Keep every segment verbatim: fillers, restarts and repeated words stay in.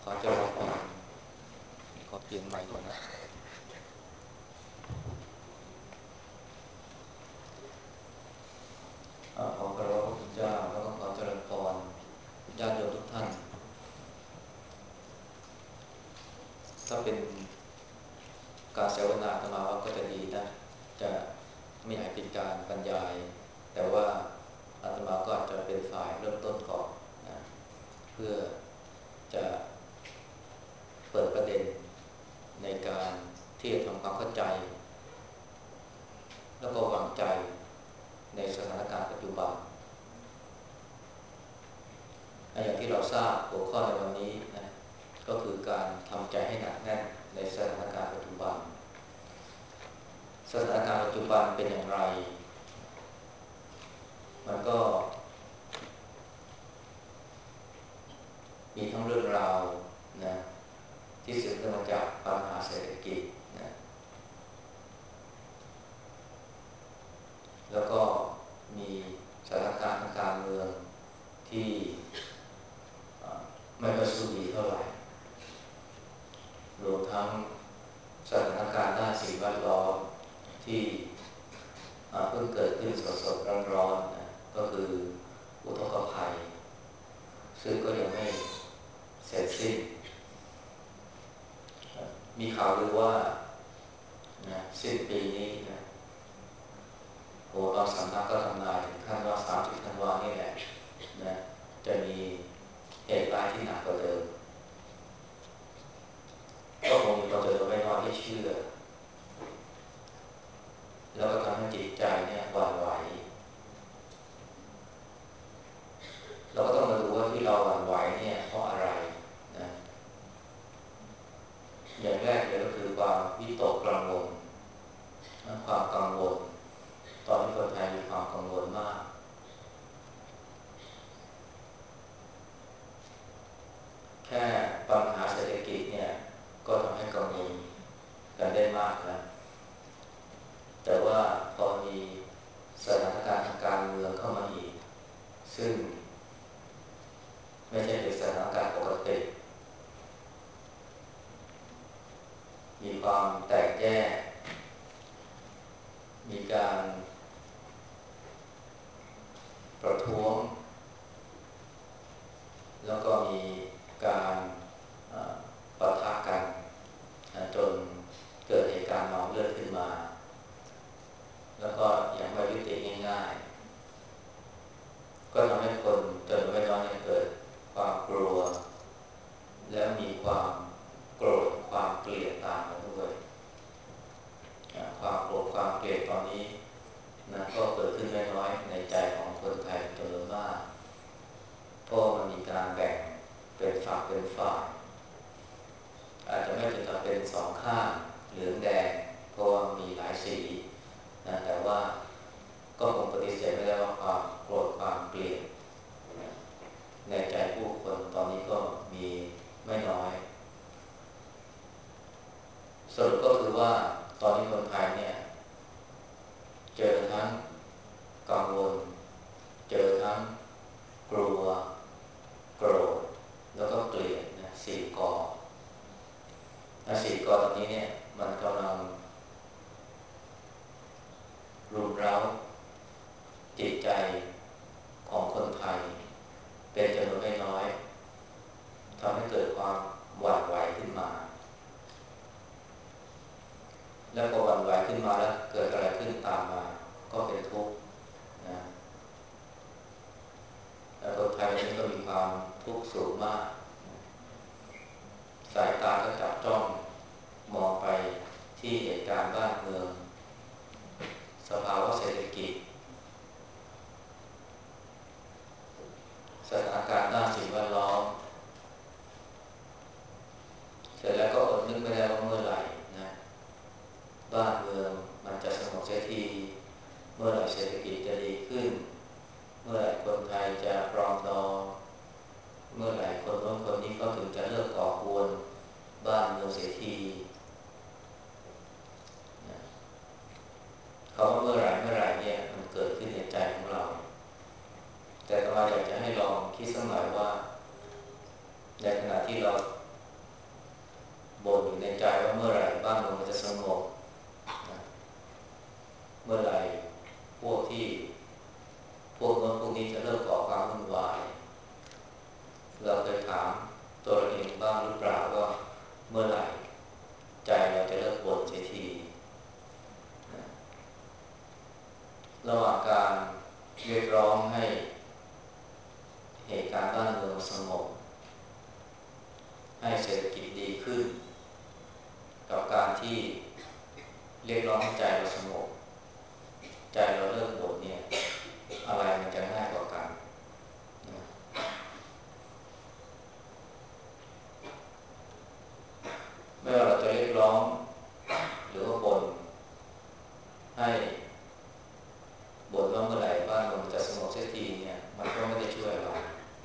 ขอเจริญพรขอเปลี่ยนใหม่ก่อนนะอ่าขอพระพระคุณเจ้าแล้วก็ขอเจริญพรญาติโยมทุกท่านถ้าเป็นการเสวนาอาตมาว่าก็จะดีนะจะไม่อยากเป็นการบรรยายแต่ว่าอาตมาก็อาจจะเป็นฝ่ายเริ่มต้นก่อนนะเพื่อจะเปิดประเด็นในการที่จะทำความเข้าใจแล้วก็วางใจในสถานการณ์ปัจจุบันอย่างที่เราทราบหัวข้อในวันนี้นะก็คือการทำใจให้หนักแน่นในสถานการณ์ปัจจุบันสถานการณ์ปัจจุบันเป็นอย่างไรมันก็มีทั้งเรื่องราวนะที่สืบเนื่องมาจากปัญหาเศรษฐกิจนะแล้วก็มีสถานการณ์ทางการเมืองที่ไม่ค่อยสู้ดีเท่าไหร่รวมทั้งสถานการณ์ด้านสิ่งแวดล้อมที่เพิ่งเกิดขึ้นสดๆร้อนๆนะก็คืออุทกภัยซึ่งก็ยังไม่เสร็จสิ้นมีข่าวลือว่านะสิ้นปีนี้นะโหบางสำนักก็ทำนายถึงขั้นว่าสามสิบธันวานี่แหละนะจะมีเหตุร้ายที่หนักกว่าเดิมก็คงมีคนจำนวนไม่น้อยที่เชื่อแล้วก็ทำให้จิตใจเนี่ยหวั่นไหวเราก็ต้องมาดูว่าที่เราหวั่นไหวเนี่ยเพราะอะไรนะอย่างแรกเลยก็คือความวิตกกังวลความกังวลตอนนี้คนไทยมีความกังวลมากแค่ปัญหาเศรษฐกิจเนี่ยก็ทำให้กังวลกันได้มากแล้วแต่ว่าพอมีสถานการณ์ทางการเมืองเข้ามาอีกซึ่งไม่ใช่เป็นสถานการณ์ปกติมีความแตกแยกมีการประท้วงแล้วก็มีการปะทะกันจนเกิดเหตุการณ์นองเลือดขึ้นมาแล้วก็ยังไม่ยุติง่ายๆก็ทำให้คนจนไม่น้อยเกิดความกลัวและมีความโกรธความเกลียดตามมาด้วยความโกรธความเกลียดตอนนี้นะก็เกิดขึ้นไม่น้อยในใจของคนไทยจำนวนมากเพราะมันมีการแบ่งเป็นฝักเป็นฝ่ายอาจจะไม่ถึงกับเป็นสองข้างเหลืองแดงเพราะว่ามีหลายสีนะแต่ว่าก็คงปฏิเสธไม่ได้ว่าความโกรธความเกลียดในใจผู้คนตอนนี้ก็มีไม่น้อยสรุปก็คือว่าตอนนี้คนไทยเนี่ยเจอทั้งกังวลเจอทั้งกลัวโกรธแล้วก็เกลียดนะสี่กอและสี่กอตอนนี้เนี่ยมันกำลังรุมเร้าจิตใจของคนไทยเป็นจำนวนไม่น้อยทำให้เกิดความหวั่นไหวขึ้นมาแล้วพอหวั่นไหวขึ้นมาแล้วเกิดอะไรขึ้นตามมาก็เป็นทุกข์นะแล้วคนไทยนี้ก็มีความทุกข์สูงมากสายตาก็จับจ้องมองไปที่เหตุการณ์บ้านเมืองสภาวะเศรษฐกิจสถานการณ์ด้านสิ่งแวดล้อมเสร็จแล้วก็อดนึกไม่ได้ว่าเมื่อไหร่นะบ้านเมืองมันจะสงบเสียทีเมื่อไหร่เศรษฐกิจจะดีขึ้นเมื่อไหร่คนไทยจะปรองดองเมื่อไหร่คนโน้นคนนี้ก็ถึงจะเลิกก่อกวนบ้านเมืองเสียทีเขาว่าเมื่อไหร่เมื่อไหร่เนี่ยมันเกิดขึ้นในใจของเราแต่เราอยากจะให้ลองคิดสักหน่อยว่าในขณะที่เราบ่นอยู่ในใจว่าเมื่อไหร่บ้านเมืองมันจะสงบนะเมื่อไหร่พวกที่พวกโน้นพวกนี้จะเลิกก่อความวุ่นวายเราเคยถามตัวเราเองบ้างหรือเปล่าว่าเมื่อไหร่ใจเราจะเลิกบ่นเสียทีนะระหว่างการเรียกร้องให้เหตุการณ์บ้านเมืองสงบให้เศรษฐกิจดีขึ้นกับการที่เรียกร้องให้ใจเราสงบใจเราเลิกบ่นเนี่ยอะไรมันจะง่ายกว่ากันนะไม่ว่าเราจะเรียกร้องหรือว่าบ่นให้บ่นว่าเมื่อไหร่บ้านเมืองจะสงบเสียทีเนี่ยมันก็ไม่ได้ช่วยเรา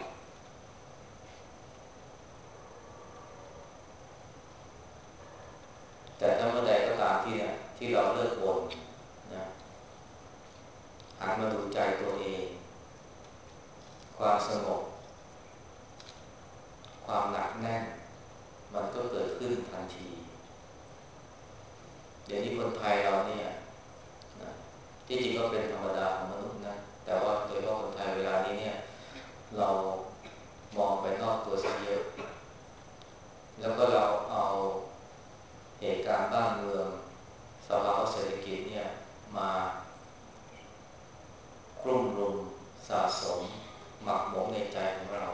แต่ถ้าเมื่อใดก็ตามที่เนี่ยที่เราเลิกบ่นนะหันมาดูใจตัวเองความสงบความหนักแน่นมันก็เกิดขึ้นทันทีเดี๋ยวนี้คนไทยเราเนี่ยนะที่จริงก็เป็นธรรมดาของมนุษย์นะแต่ว่าโดยเฉพาะคนไทยเวลานี้เนี่ยเรามองไปนอกตัวซะเยอะแล้วก็เราเอาเหตุการณ์บ้านเมืองสภาวะเศรษฐกิจเนี่ยมากลุ่มรุมสะสมหมักหมมในใจของเรา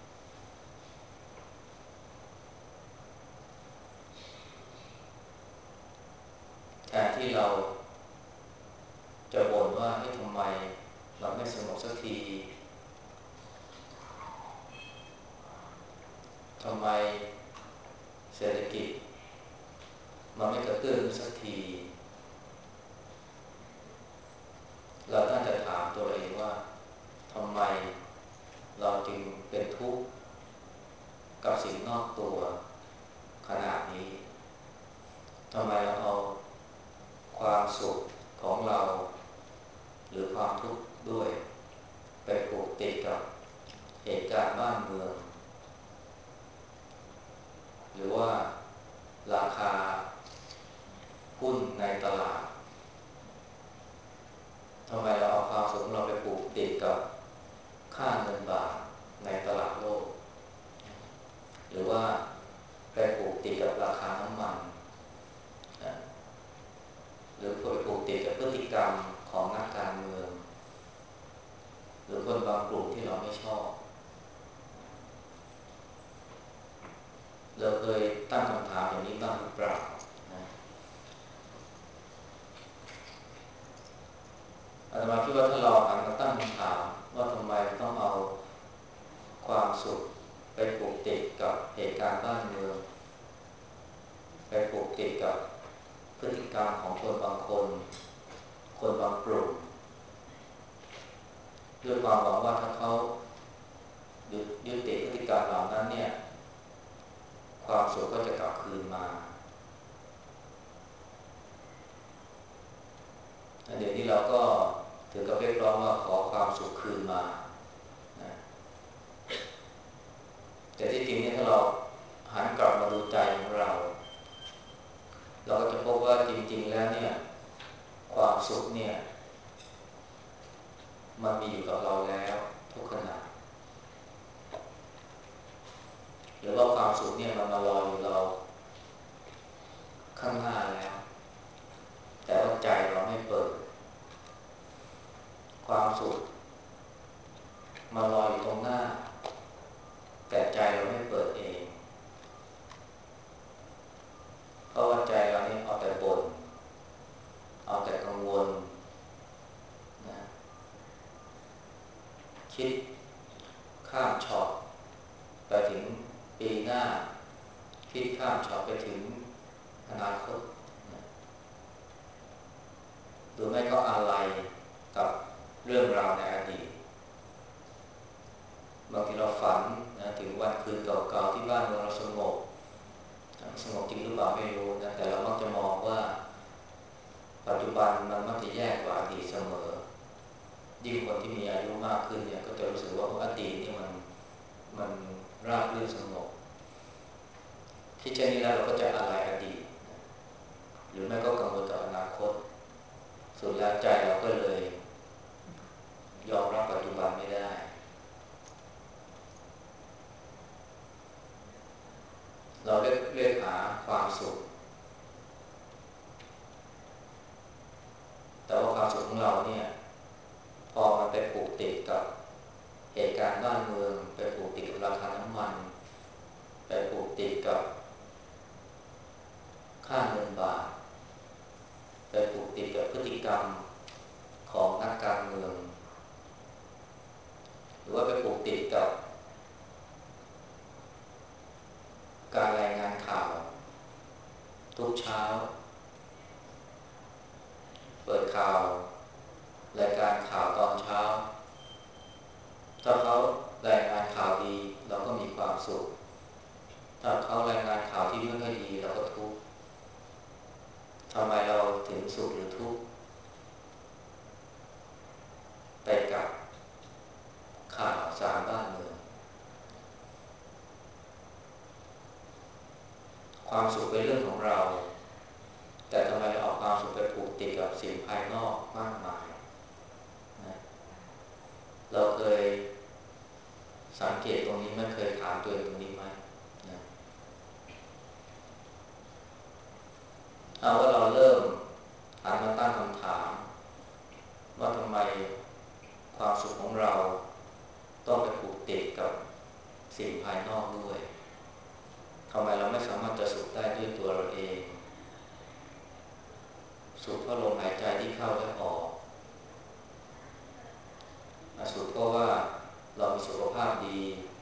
แทนที่เราจะบ่นว่าให้ทำไมเราไม่สงบสักทีทำไมเศรษฐกิจมันไม่กระเตื้องสักทีเราน่าจะถามตัวเองว่าทำไมเราจึงเป็นทุกข์กับสิ่งนอกตัวขนาดนี้ทำไมเราเอาความสุขของเราหรือความทุกข์ด้วยไปผูกติดกับเหตุการณ์บ้านเมืองหรือว่าราคาหุ้นในตลาดทำไมเราเอาความสุขของเราไปผูกติดกับค่าเงินบาทในตลาดโลกหรือว่าไปผูกติดกับราคาน้ำมันนะหรือไปผูกติดกับพฤติกรรมของนักการเมืองหรือคนบางกลุ่มที่เราไม่ชอบเราเคยตั้งคำถามอย่างนี้บ้างหรือเปล่านะอาตมาคิดว่าถ้าเราหันมาตั้งคำถามว่าทำไมต้องเอาความสุขไปผูกติดกับเหตุการณ์บ้านเมืองไปผูกติดกับพฤติกรรมของคนบางคนคนบางกลุ่มด้วยความหวังว่าถ้าเขายุยุติพฤติกรรมเหล่านั้นเนี่ยความสุขก็จะกลับคืนมาเดี๋ยวนี้เราก็ถือกับเรียกร้องว่าขอความสุขคืนมานะแต่ที่จริงเนี่ยถ้าเราหันกลับมาดูใจของเราเราก็จะพบว่าจริงๆแล้วเนี่ยความสุขเนี่ยมันมีอยู่กับเราแล้วทุกขณะหรือว่าความสุขเนี่ยมันมารออยู่เราข้างหน้าแล้วแต่ว่าใจเราไม่เปิดความสุขมารออยู่ตรงหน้าแต่ใจเราไม่เปิดเองเพราะว่าใจเราเนี่ยเอาแต่บ่นเอาแต่กังวลนะคิดข้ามช็อตไปถึงปีหน้าคิดข้ามช็อตไปถึงอนาคตนะหรือไม่ก็อะไรกับเรื่องราวในอดีตบางทีเราฝันนะถึงวันคืนเก่าๆที่บ้านเมืองเราสงบสงบจริงหรือเปล่าไม่รู้นะแต่เรามักจะมองว่าปัจจุบันมันมักจะแย่กว่าอดีตเสมอยิ่งคนที่มีอายุมากขึ้นเนี่ยก็จะรู้สึกว่าอดีตนี่มันมันราบรื่นสงบที่เช่นนี้แล้วเราก็จะอะไรอดีตหรือไม่ก็กังวลกับอนาคตสุดแล้วใจเราก็เลยยอมรับปัจจุบันไม่ได้เราเลือกเลือกหาความสุขแต่ว่าความสุขของเราเนี่ยพอมันไปผูกติดกับเหตุการณ์บ้านเมืองไปผูกติดกับราคาน้ำมันไปผูกติดกับค่าเงินบาทไปผูกติดกับพฤติกรรมของนักการเมืองหรือว่าไปผูกติดกับการรายงานข่าวทุกเช้าเปิดข่าวรายการข่าวตอนเช้าถ้าเขารายงานข่าวดีเราก็มีความสุขถ้าเขารายงานข่าวที่ไม่ค่อยดีเราก็ทุกข์ทำไมเราถึงสุขหรือทุกข์ไปกับข่าวสารบ้านเมืองความสุขเป็นเรื่องของเราแต่ทำไมเราเอาความสุขไปผูกติดกับสิ่งภายนอกมากมายนะเราเคยสังเกตตรงนี้ไม่เคยถามตัวเองตรงนี้ไหมนะเอาว่าเราเริ่มหันมาตั้งคำถามว่าทำไมความสุขของเราต้องไปผูกติดกับสิ่งภายนอกด้วยทำไมเราไม่สามารถจะสุขได้ด้วยตัวเราเองสุขเพราะลมหายใจที่เข้าและออกสุขเพราะว่าเรามีสุขภาพดี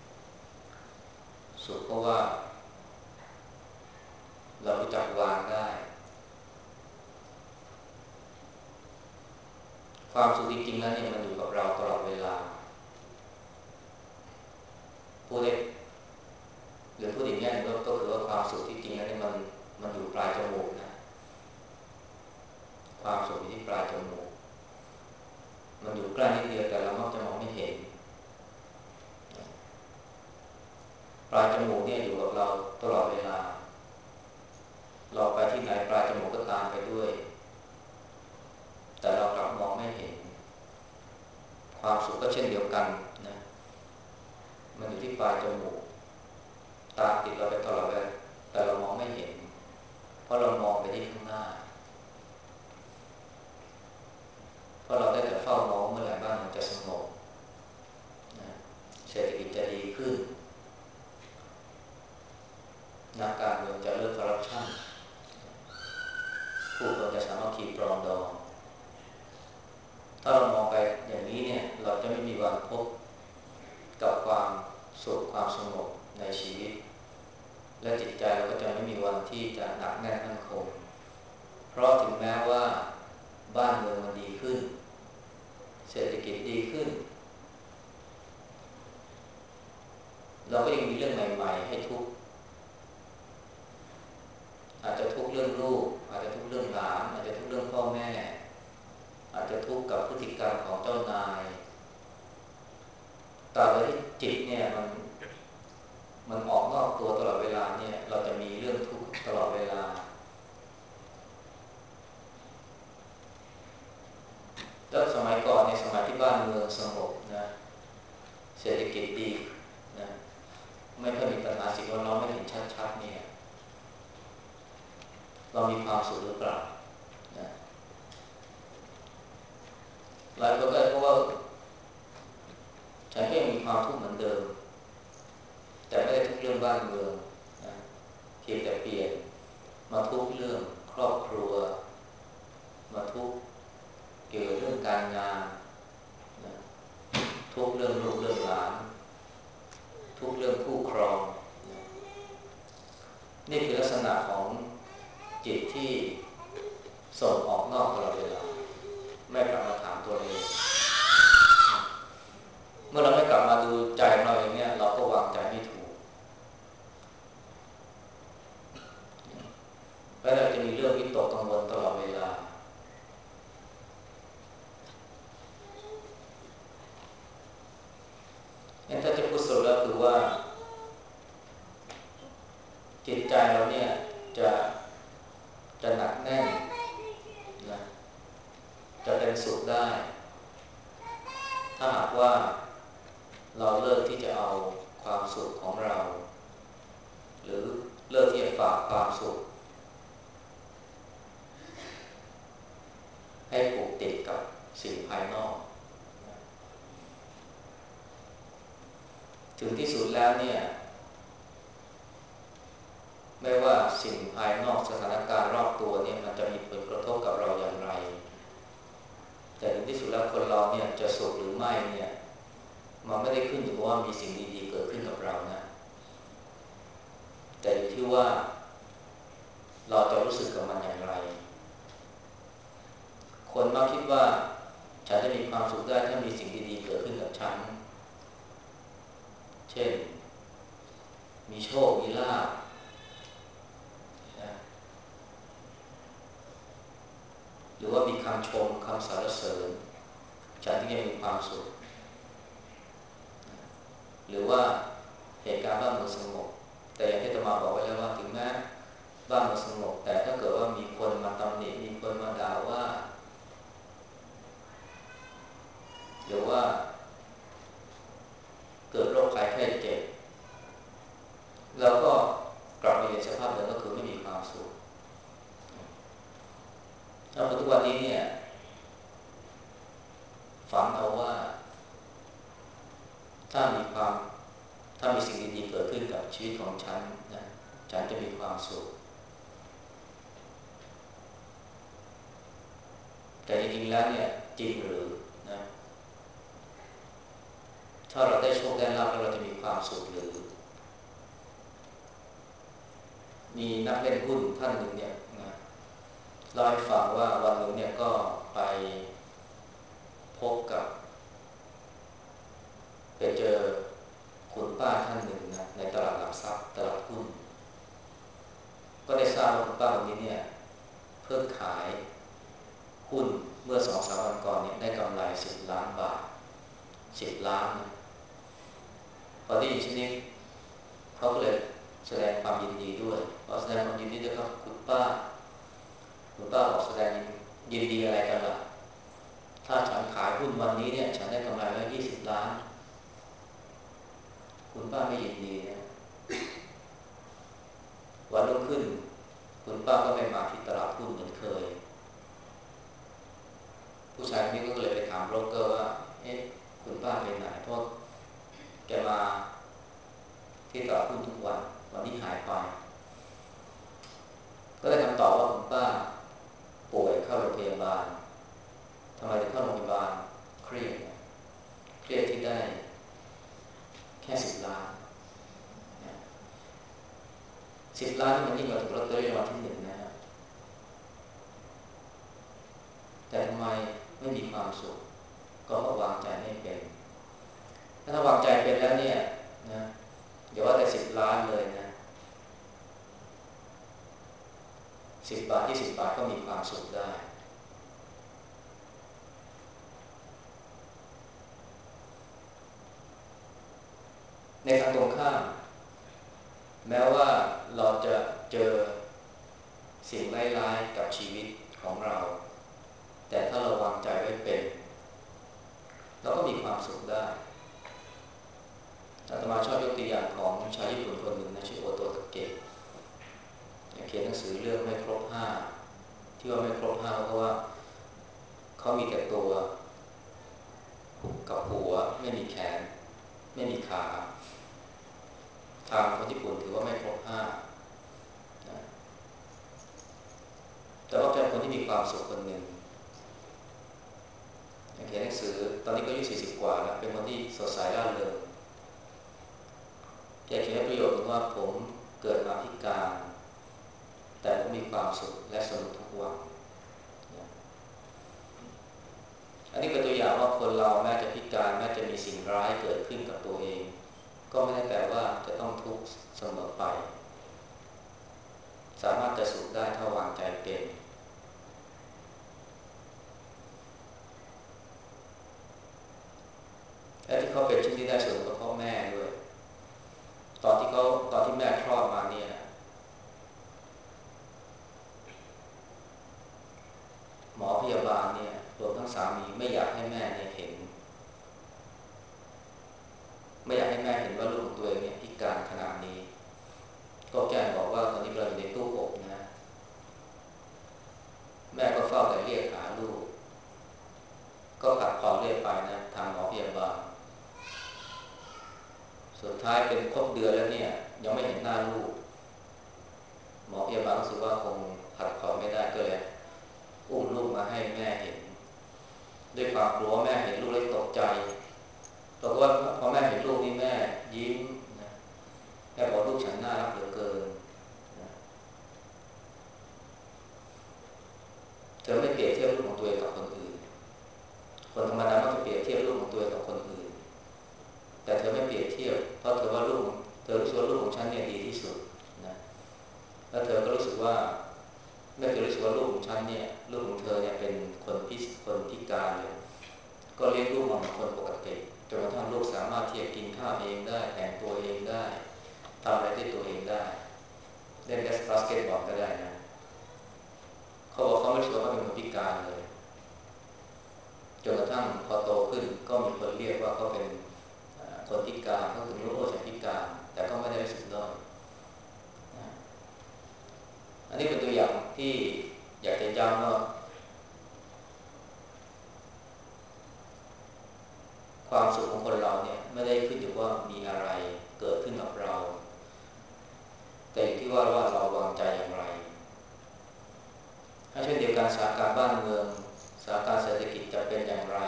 สุขเพราะว่าเรารู้จักวางได้ความสุขจริงๆแล้วเนี่ยมันอยู่กับเราตลอดเวลาผู้ได้หรือพูดอีกแง่นึงก็คือว่าความสุขที่จริงแล้วเนี่ยมันมันอยู่ปลายจมูกนะความสุขอยู่ที่ปลายจมูกมันอยู่ใกล้นิดเดียวแต่เรามักจะมองไม่เห็นปลายจมูกเนี่ยอยู่กับเราตลอดเวลาเราไปที่ไหนปลายจมูกก็ตามไปด้วยแต่เรากลับมองไม่เห็นความสุขก็เช่นเดียวกันนะมันอยู่ที่ปลายจมูกตาติดเราไปตลอดเวลาแต่เรามองไม่เห็นเพราะเรามองไปที่ข้างหน้าเพราะเราได้แต่เฝ้ามองเมื่อไหร่บ้านมันจะสงบนะเศรษฐกิจจะดีขึ้นนักการเมืองจะเลิกคอร์รัปชันผู้คนจะสามารถคีปรองดองถ้าเรามองไปอย่างนี้เนี่ยเราจะไม่มีวันพบกับความสุขความสงบในชีวิตและจิตใจเราก็จะไม่มีวันที่จะหนักแน่นมั่นคงเพราะถึงแม้ว่าบ้านเมืองมันดีขึ้นเศรษฐกิจดีขึ้นเราก็ยังมีเรื่องใหม่ๆให้ทุกข์อาจจะทุกข์เรื่องลูกอาจจะทุกข์เรื่องหลานอาจจะทุกข์เรื่องพ่อแม่อาจจะทุกข์กับพฤติกรรมของเจ้านายตราบใดที่จิตเนี่ยมันมันออกนอกตัวตลอดเวลาเนี่ยเราจะมีเรื่องทุกข์ตลอดเวลาแล้วสมัยก่อนในสมัยที่บ้านเมืองสงบนะเศรษฐกิจดีนะไม่ค่อยมีปัญหาสิ่งแวดล้อมไม่เห็นชัดๆเนี่ยเรามีความสุขหรือเปล่านะหลายคนก็เพราะว่าฉันก็ยังมีความทุกข์เหมือนเดิมแต่ไม่ได้ทุกเรื่องบ้านเมืองนะเพียงแต่เปลี่ยนมาทุกเรื่องครอบครัวมาทุกเกี่ยวกับเรื่องการงานนะทุกเรื่องลูกเรื่องหลานทุกเรื่องคู่ครองนะนี่คือลักษณะของจิตที่ส่งออกนอกตลอดเวลาไม่กลับมาถามตัวเองเมื่อเราไม่กลับมาดูใจของเราเองเนี่ยเราก็วางใจไม่ถูกแล้วเราจะมีเรื่องวิตกกังวลตลอดเวลางั้นถ้าจะพูดสรุปแล้วคือว่าจิตใจเราเนี่ยจะจะหนักแน่นนะจะเป็นสุขได้ถ้าหากว่าเราเลิกที่จะเอาความสุขของเราหรือเลิกที่จะฝากความสุขให้ผูกติดกับสิ่งภายนอกถึงที่สุดแล้วเนี่ยไม่ว่าสิ่งภายนอกสถานการณ์รอบตัวเนี่ยมันจะมีผลกระทบกับเราอย่างไรแต่ถึงที่สุดแล้วคนเราเนี่ยจะสุขหรือไม่เนี่ยมันไม่ได้ขึ้นอยู่กับว่ามีสิ่งดีๆเกิดขึ้นกับเรานะแต่อยู่ที่ว่าเราจะรู้สึกกับมันอย่างไรคนมักคิดว่าฉันจะมีความสุขได้ถ้ามีสิ่งดีๆเกิดขึ้นกับฉันเช่นมีโชคมีลาภหรือว่ามีคำชมคำสรรเสริญฉันที่จะมีความสุขหรือว่าเหตุการณ์บ้านเมืองสงบแต่อย่างที่อาตมาบอกไว้แล้วว่าถึงแม้บ้านเมืองสงบแต่ถ้าเกิดว่ามีคนมาตำหนิมีคนมาด่าว่าหรือว่าเกิดโรคภัยไข้เจ็บแล้วก็กลับมาอยู่ในสภาพเดิมก็คือไม่มีความสุขแล้วปัจจุบันนี้เนี่ยฝันเอาว่าถ้ามีความถ้ามีสิ่งดีๆเกิดขึ้นกับชีวิตของฉันนะฉันจะมีความสุขแต่จริงๆแล้วเนี่ยจริงหรือนะถ้าเราได้โชคได้ลาภแล้วเราจะมีความสุขหรือมีนักเล่นหุ้นท่านหนึ่งเนี่ยนะเล่าให้ฟังว่าวันหนึ่งเนี่ยก็ไปพบกับไปเจอคุณป้าท่านหนึ่งนะในตลาดหลักทรัพย์ตลาดหุ้นก็ได้ทราบว่าคุณป้าคนนี้เนี่ยเพิ่งขายหุ้นเมื่อสองสามวันก่อนเนี่ยได้กำไรสิบล้านบาทสิบล้านนะพอได้ยินเช่นนี้เขาก็เลยแสดงความยินดีด้วยพอแสดงความยินดีด้วยครับคุณป้าคุณป้าบอกแสดงยินดีอะไรกันล่ะถ้าฉันขายหุ้นวันนี้เนี่ยฉันได้กำไรแล้วยี่สิบล้านคุณป้าไม่ยินดีนะวันรุ่งขึ้นคุณป้าก็ไม่มาที่ตลาดหุ้นเหมือนเคยผู้ชายคนนี้ก็เลยไปถามโบรกเกอร์ว่าเอ๊ะคุณป้าไปไหนเพราะแกมาที่ตลาดหุ้นทุกวันวันนี้หายไปก็ได้คำตอบว่าคุณป้าป่วยเข้าโรงพยาบาลทำไมถึงเข้าโรงพยาบาลเครียดเครียดที่ได้แค่สิบล้านสิบล้านนี่มันยิ่งกว่าถูกลอตเตอรี่รางวัลที่หนึ่งนะฮะแต่ทำไมไม่มีความสุขก็เพราะวางใจไม่เป็นถ้าวางใจเป็นแล้วเนี่ยนะอย่าว่าแต่สิบล้านเลยนะสิบบาทยี่สิบบาทก็มีความสุขได้ในทางตรงข้ามแม้ว่าเราจะเจอสิ่งร้ายๆกับชีวิตของเราแต่ถ้าเราวางใจไว้เป็นเราก็มีความสุขได้อาตมาชอบยกตัวอย่างของชายญี่ปุ่นคนหนึ่งนะชื่อโอโตทาเกะเขียนหนังสือเรื่องไม่ครบห้าที่ว่าไม่ครบห้าเพราะว่าเขามีแต่ตัวกับหัวไม่มีแขนไม่มีขาทางคนญี่ปุ่นถือว่าไม่ครบห้าแต่ว่าเป็นคนที่มีความสุขคนหนึ่งเขียนหนังสือตอนนี้ก็อายุสี่สิบกว่าแล้วเป็นคนที่สดใสร่าเริงแกเขียนประโยชน์ว่าผมเกิดมาพิการแต่ผมมีความสุขและสนุกทุกวันอันนี้เป็นตัวอย่างว่าคนเราแม้จะพิการแม้จะมีสิ่งร้ายเกิดขึ้นกับตัวเองก็ไม่ได้แปลว่าจะต้องทุกข์เสมอไปสามารถจะสุขได้ถ้าวางใจเป็นและที่เขาเป็นเช่นนี้ได้ส่วนก็เพราะแม่ด้วยตอนที่เขาตอนที่แม่คลอดมาเนี่ยทั้งสามีไม่อยากให้แม่เนี่ยเห็นไม่อยากให้แม่เห็นว่าลูกของตัวเองเนี่ยพิการขนาดนี้ก็แกล้งบอกว่าตอนนี้เราอยู่ในตู้อบนะแม่ก็เฝ้าแต่เรียกหาลูกก็ผัดผ่อนเรื่อยไปนะทางหมอพยาบาลสุดท้ายเป็นครบเดือนแล้วเนี่ยยังไม่เห็นหน้าลูกหมอพยาบาลรู้สึกว่าคงผัดผ่อนไม่ได้ก็เลยอุ้มลูกมาให้แม่เห็นด้วยความกลัวแม่เห็นลูกเลยตกใจปรากฏว่าพอแม่เห็นลูกนี่แม่ยิ้มนะแม่บอกลูกฉันน่ารักเหลือเกินนะเธอไม่เปรียบเทียบลูกของตัวเองกับคนอื่นคนธรรมดามักจะเปรียบเทียบลูกของตัวเองกับคนอื่นแต่เธอไม่เปรียบเทียบเพราะเธอว่าลูกเธอรู้สึกว่าลูกของฉันเนี่ยดีที่สุดนะแล้วเธอก็รู้สึกว่าไม่เคยรู้สึกว่าลูกของฉันเนี่ยลูกของเธอเนี่ยเป็นคนพิคนพิการเลยก็เลี้ยงลูกมาเหมือนคนปกติจนกระทั่งลูกสามารถที่จะกินข้าวเองได้แต่งตัวเองได้ทำอะไรด้วยตัวเองได้เล่นบาสเกตบอลก็ได้นะเขาบอกเขาไม่รู้สึกว่าเขาเป็นคนพิการเลยจนกระทั่งพอโตขึ้นก็มีคนเรียกว่าเขาเป็นคนพิการเขาถึงรู้ว่าฉันพิการแต่ก็ไม่ได้รู้สึกด้อยอันนี้เป็นตัวอย่างที่อยากจะย้ำว่าความสุขของคนเราเนี่ยไม่ได้ขึ้นอยู่ว่ามีอะไรเกิดขึ้นกับเราแต่อยู่ที่ว่าว่าเราวางใจอย่างไรถ้าเช่นเดียวกันสถานการณ์บ้านเมืองสถานการณ์เศรษฐกิจจะเป็นอย่างไร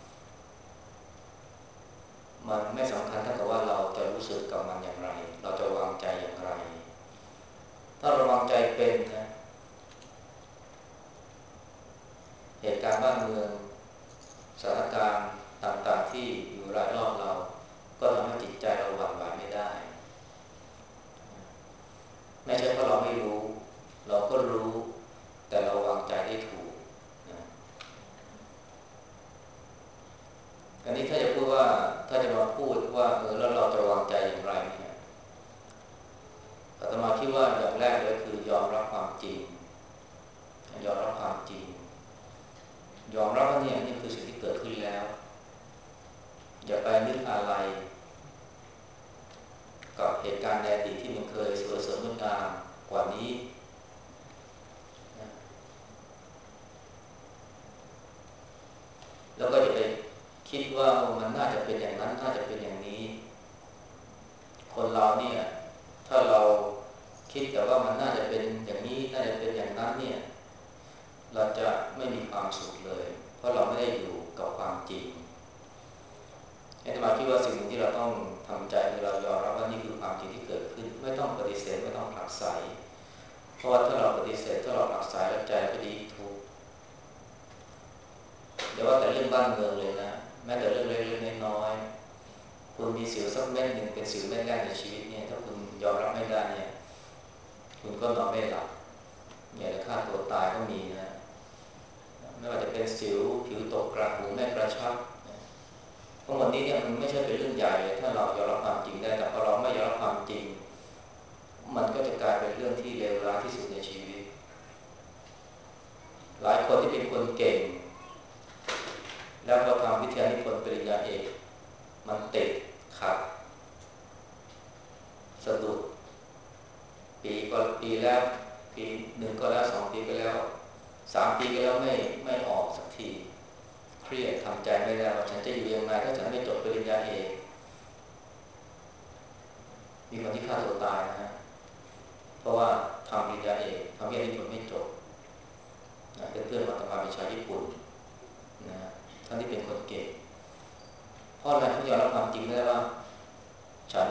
มันไม่สำคัญเท่ากับว่าเราจะรู้สึกกับมันอย่างไรเราจะวางใจอย่างไรถ้าเราวางใจเป็นนะเหตุการณ์บ้านเมืองสถานการณ์ต่างๆที่อยู่รายรอบเราก็ทำให้จิตใจเราหวั่นไหวไม่ได้ไม่ใช่เพราะเราไม่รู้เราก็รู้แต่เราวางใจได้ถูกนะอันนี้ถ้าจะพูดว่าถ้าจะมาพูดว่าเออแล้วเราจะวางใจอย่างไรเนี่ยอาตมาคิดว่าอย่างแรกเลยคือยอมรับความจริงยอมรับความจริงยอมรับว่าเนี่ยนี่คือสิ่งที่เกิดขึ้นแล้วอย่าไปนึกอะไรกับเหตุการณ์ในอดีตที่มันเคยสวยสดงดงามกว่านี้นะแล้วก็อย่าไปคิดว่ามันน่าจะเป็นอย่างนั้นน่าจะเป็นอย่างนี้คนเราเนี่ยถ้าเราคิดแต่ว่ามันน่าจะเป็นอย่างนี้น่าจะเป็นอย่างนั้นเนี่ยเราจะไม่มีความสุขเลยเพราะเราไม่ได้อยู่กับความจริงอาตมาคิดว่าสิ่งที่เราต้องทำใจคือเรายอมรับว่านี่คือความจริงที่เกิดขึ้นไม่ต้องปฏิเสธไม่ต้องผลักไสเพราะว่าถ้าเราปฏิเสธถ้าเราผลักไสแล้วใจก็ดีทุกข์เดี๋ยวว่าแต่เรื่องบ้านเมืองเลยนะแม้แต่เรื่องเล็กๆน้อยๆคุณมีสิวสักเม็ดหนึ่งเป็นสิวเม็ดแรกในชีวิตเนี่ยถ้าคุณยอมรับไม่ได้เนี่ยคุณก็นอนไม่หลับอยากจะฆ่าตัวตายก็มีนะไม่ว่าจะเป็นสิวผิวตกกระหูไม่กระชับทั้งหมดนี้เนี่ยมันไม่ใช่เป็นเรื่องใหญ่เลยถ้าเรายอมรับความจริงได้แต่พอเราไม่ยอมรับความจริงมันก็จะกลายเป็นเรื่องที่เลวร้ายที่สุดในชีวิตหลายคนที่เป็นคนเก่งแล้วพอทำวิทยานิพนธ์ปริญญาเอกมันติดขัดสะดุดปีก็ปีแล้วปีหนึ่งก็แล้วสองปีก็แล้วสามปีก็แล้วไม่ไม่ออกสักทีเครียดทำใจไม่ได้ว่าฉันจะอยู่ยังไงถ้าฉันไม่จบปริญญาเอกมีคนที่ฆ่าตัวตายนะฮะเพราะว่าทำปริญญาเอกทำวิทยานิพนธ์ไม่จบนะเป็นเพื่อนมาทำงานเป็นชาวญี่ปุ่นนะท่านที่เป็นคนเก่งเพราะอะไรเขายอมรับความจริงได้ว่าฉัน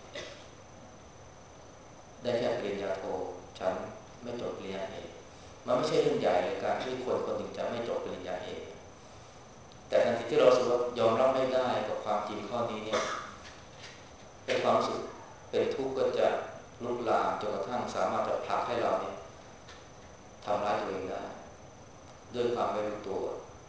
ได้แค่ปริญญาโทฉันไม่จบปริญญาเอกมันไม่ใช่เรื่องใหญ่เลยการที่คนคนหนึ่งจะไม่จบปริญญาเอกแต่ทันทีที่เราสึกว่ายอมรับไม่ได้กับความจริงข้อนี้เนี่ยเป็นความรู้สึกเป็นทุกข์ก็จะลุกลามจนกระทั่งสามารถจะผลักให้เราเนี่ยทำร้ายตัวเองได้ด้วยความไม่รู้ตัว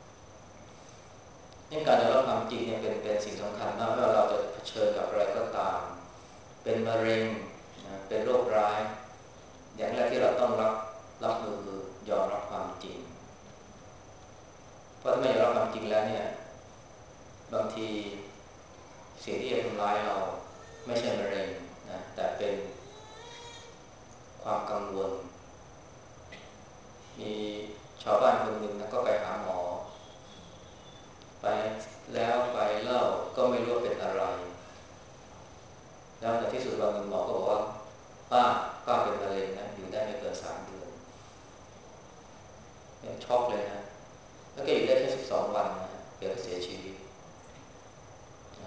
ในการยอมรับความจริงเนี่ยเป็นเป็นสิ่งสำคัญมากไม่ว่าเราจะเผชิญกับอะไรก็ตามเป็นมะเร็งนะเป็นโรคร้ายอย่างแรกที่เราต้องรับรับมือคือยอมรับความจริงเพราะถ้าไม่ยอมรับจริงแล้วเนี่ยบางทีสิ่งที่จะทำร้ายเราไม่ใช่มะเร็งนะแต่เป็นความกังวลมีชาวบ้านคนหนึ่งนะก็ไปหาหมอไปแล้วไปเล่าก็ไม่รู้ว่าเป็นอะไรแล้วในที่สุดวันหนึ่งหมอก็บอกว่าป้าป้าเป็นมะเร็งนะอยู่ได้ไม่เกินสามเดือนเป็นช็อกเลยนะแล้วแกอยู่ได้แค่สิบสองวันนะแกก็เสียชีวิตนะ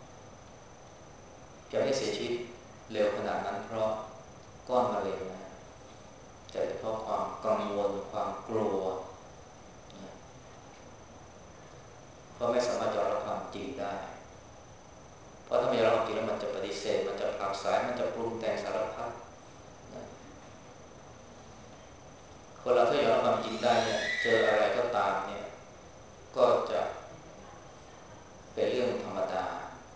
แกไม่ได้เสียชีวิตเร็วขนาดนั้นเพราะก้อนมะเร็งนะแต่เพราะความกังวลความกลัวนะเพราะไม่สามารถยอมรับความจริงได้เพราะถ้าไม่ยอมรับจริงแล้วมันจะปฏิเสธมันจะผลักไสมันจะปรุงแต่งสารพัดนะคนเราถ้ายอมรับความจริงได้เนี่ยเจออะไรก็ตามเนี่ยก็จะเป็นเรื่องธรรมดา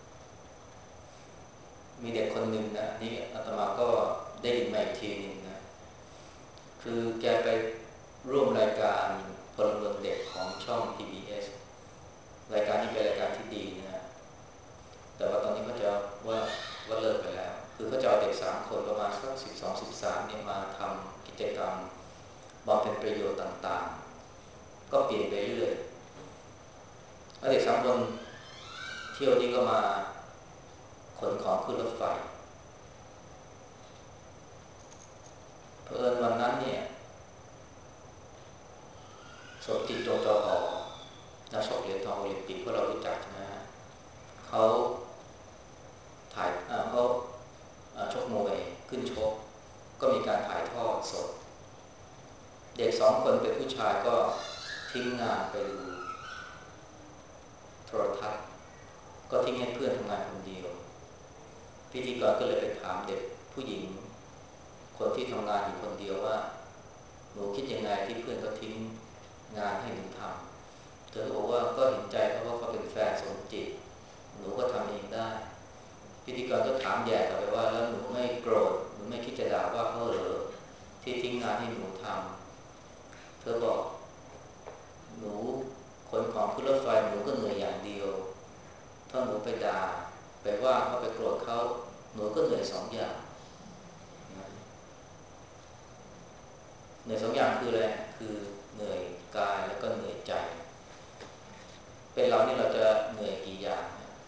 มีเด็กคนหนึ่งนะนี่อาตมาก็ได้ยินมาอีกทีหนึ่งนะคือแกไปร่วมรายการพลเมืองเด็กของช่อง พี บี เอส รายการนี้เป็นรายการที่ดีนะแต่ว่าตอนนี้เขาจะว่าว่าเลิกไปแล้วคือเขาจะเอาเด็กสามคนประมาณสักสิบสองสิบสามเนี่ยมาทำกิจกรรมบำเพ็ญประโยชน์ต่างๆก็เปลี่ยนไปเรื่อยแล้วเด็กสามคนเที่ยวนี้ก็มาขนของขึ้นรถไฟเผอิญวันนั้นเนี่ยสมจิตจงจอหอนักชกเหรียญทองโอลิมปิกพวกเรารู้จักนะฮะเขาถ่ายเขาชกมวยขึ้นชกก็มีการถ่ายทอดสดเด็กสองคนเป็นผู้ชายก็ทิ้งงานไปดูโทรทัศน์ก็ทิ้งให้เพื่อนทำงานคนเดียวพิธีกรก็เลยไปถามเด็กผู้หญิงคนที่ทำงานอยู่คนเดียวว่าหนูคิดยังไงที่เพื่อนก็ทิ้งงานให้หนูทำเธอบอกว่าก็เห็นใจเขาเพราะเขาเป็นแฟนสมจิตหนูก็ทำเองได้พิธีกรก็ถามแย่กลับไปว่าแล้วหนูไม่โกรธหนูไม่คิดจะด่าว่าเขาเหรอที่ทิ้งงานให้หนูทำเธอบอกหนูขนของขึ้นรถไฟหนูก็เหนื่อยอย่างเดียวถ้าหนูไปด่าไปว่าเขาไปโกรธเขาหนูก็เหนื่อยสองอย่างเหนื่อยสองอย่างคืออะไรคือเหนื่อยกายแล้วก็เหนื่อยใจเป็นเรานี่เราจะเหนื่อยกี่อย่าง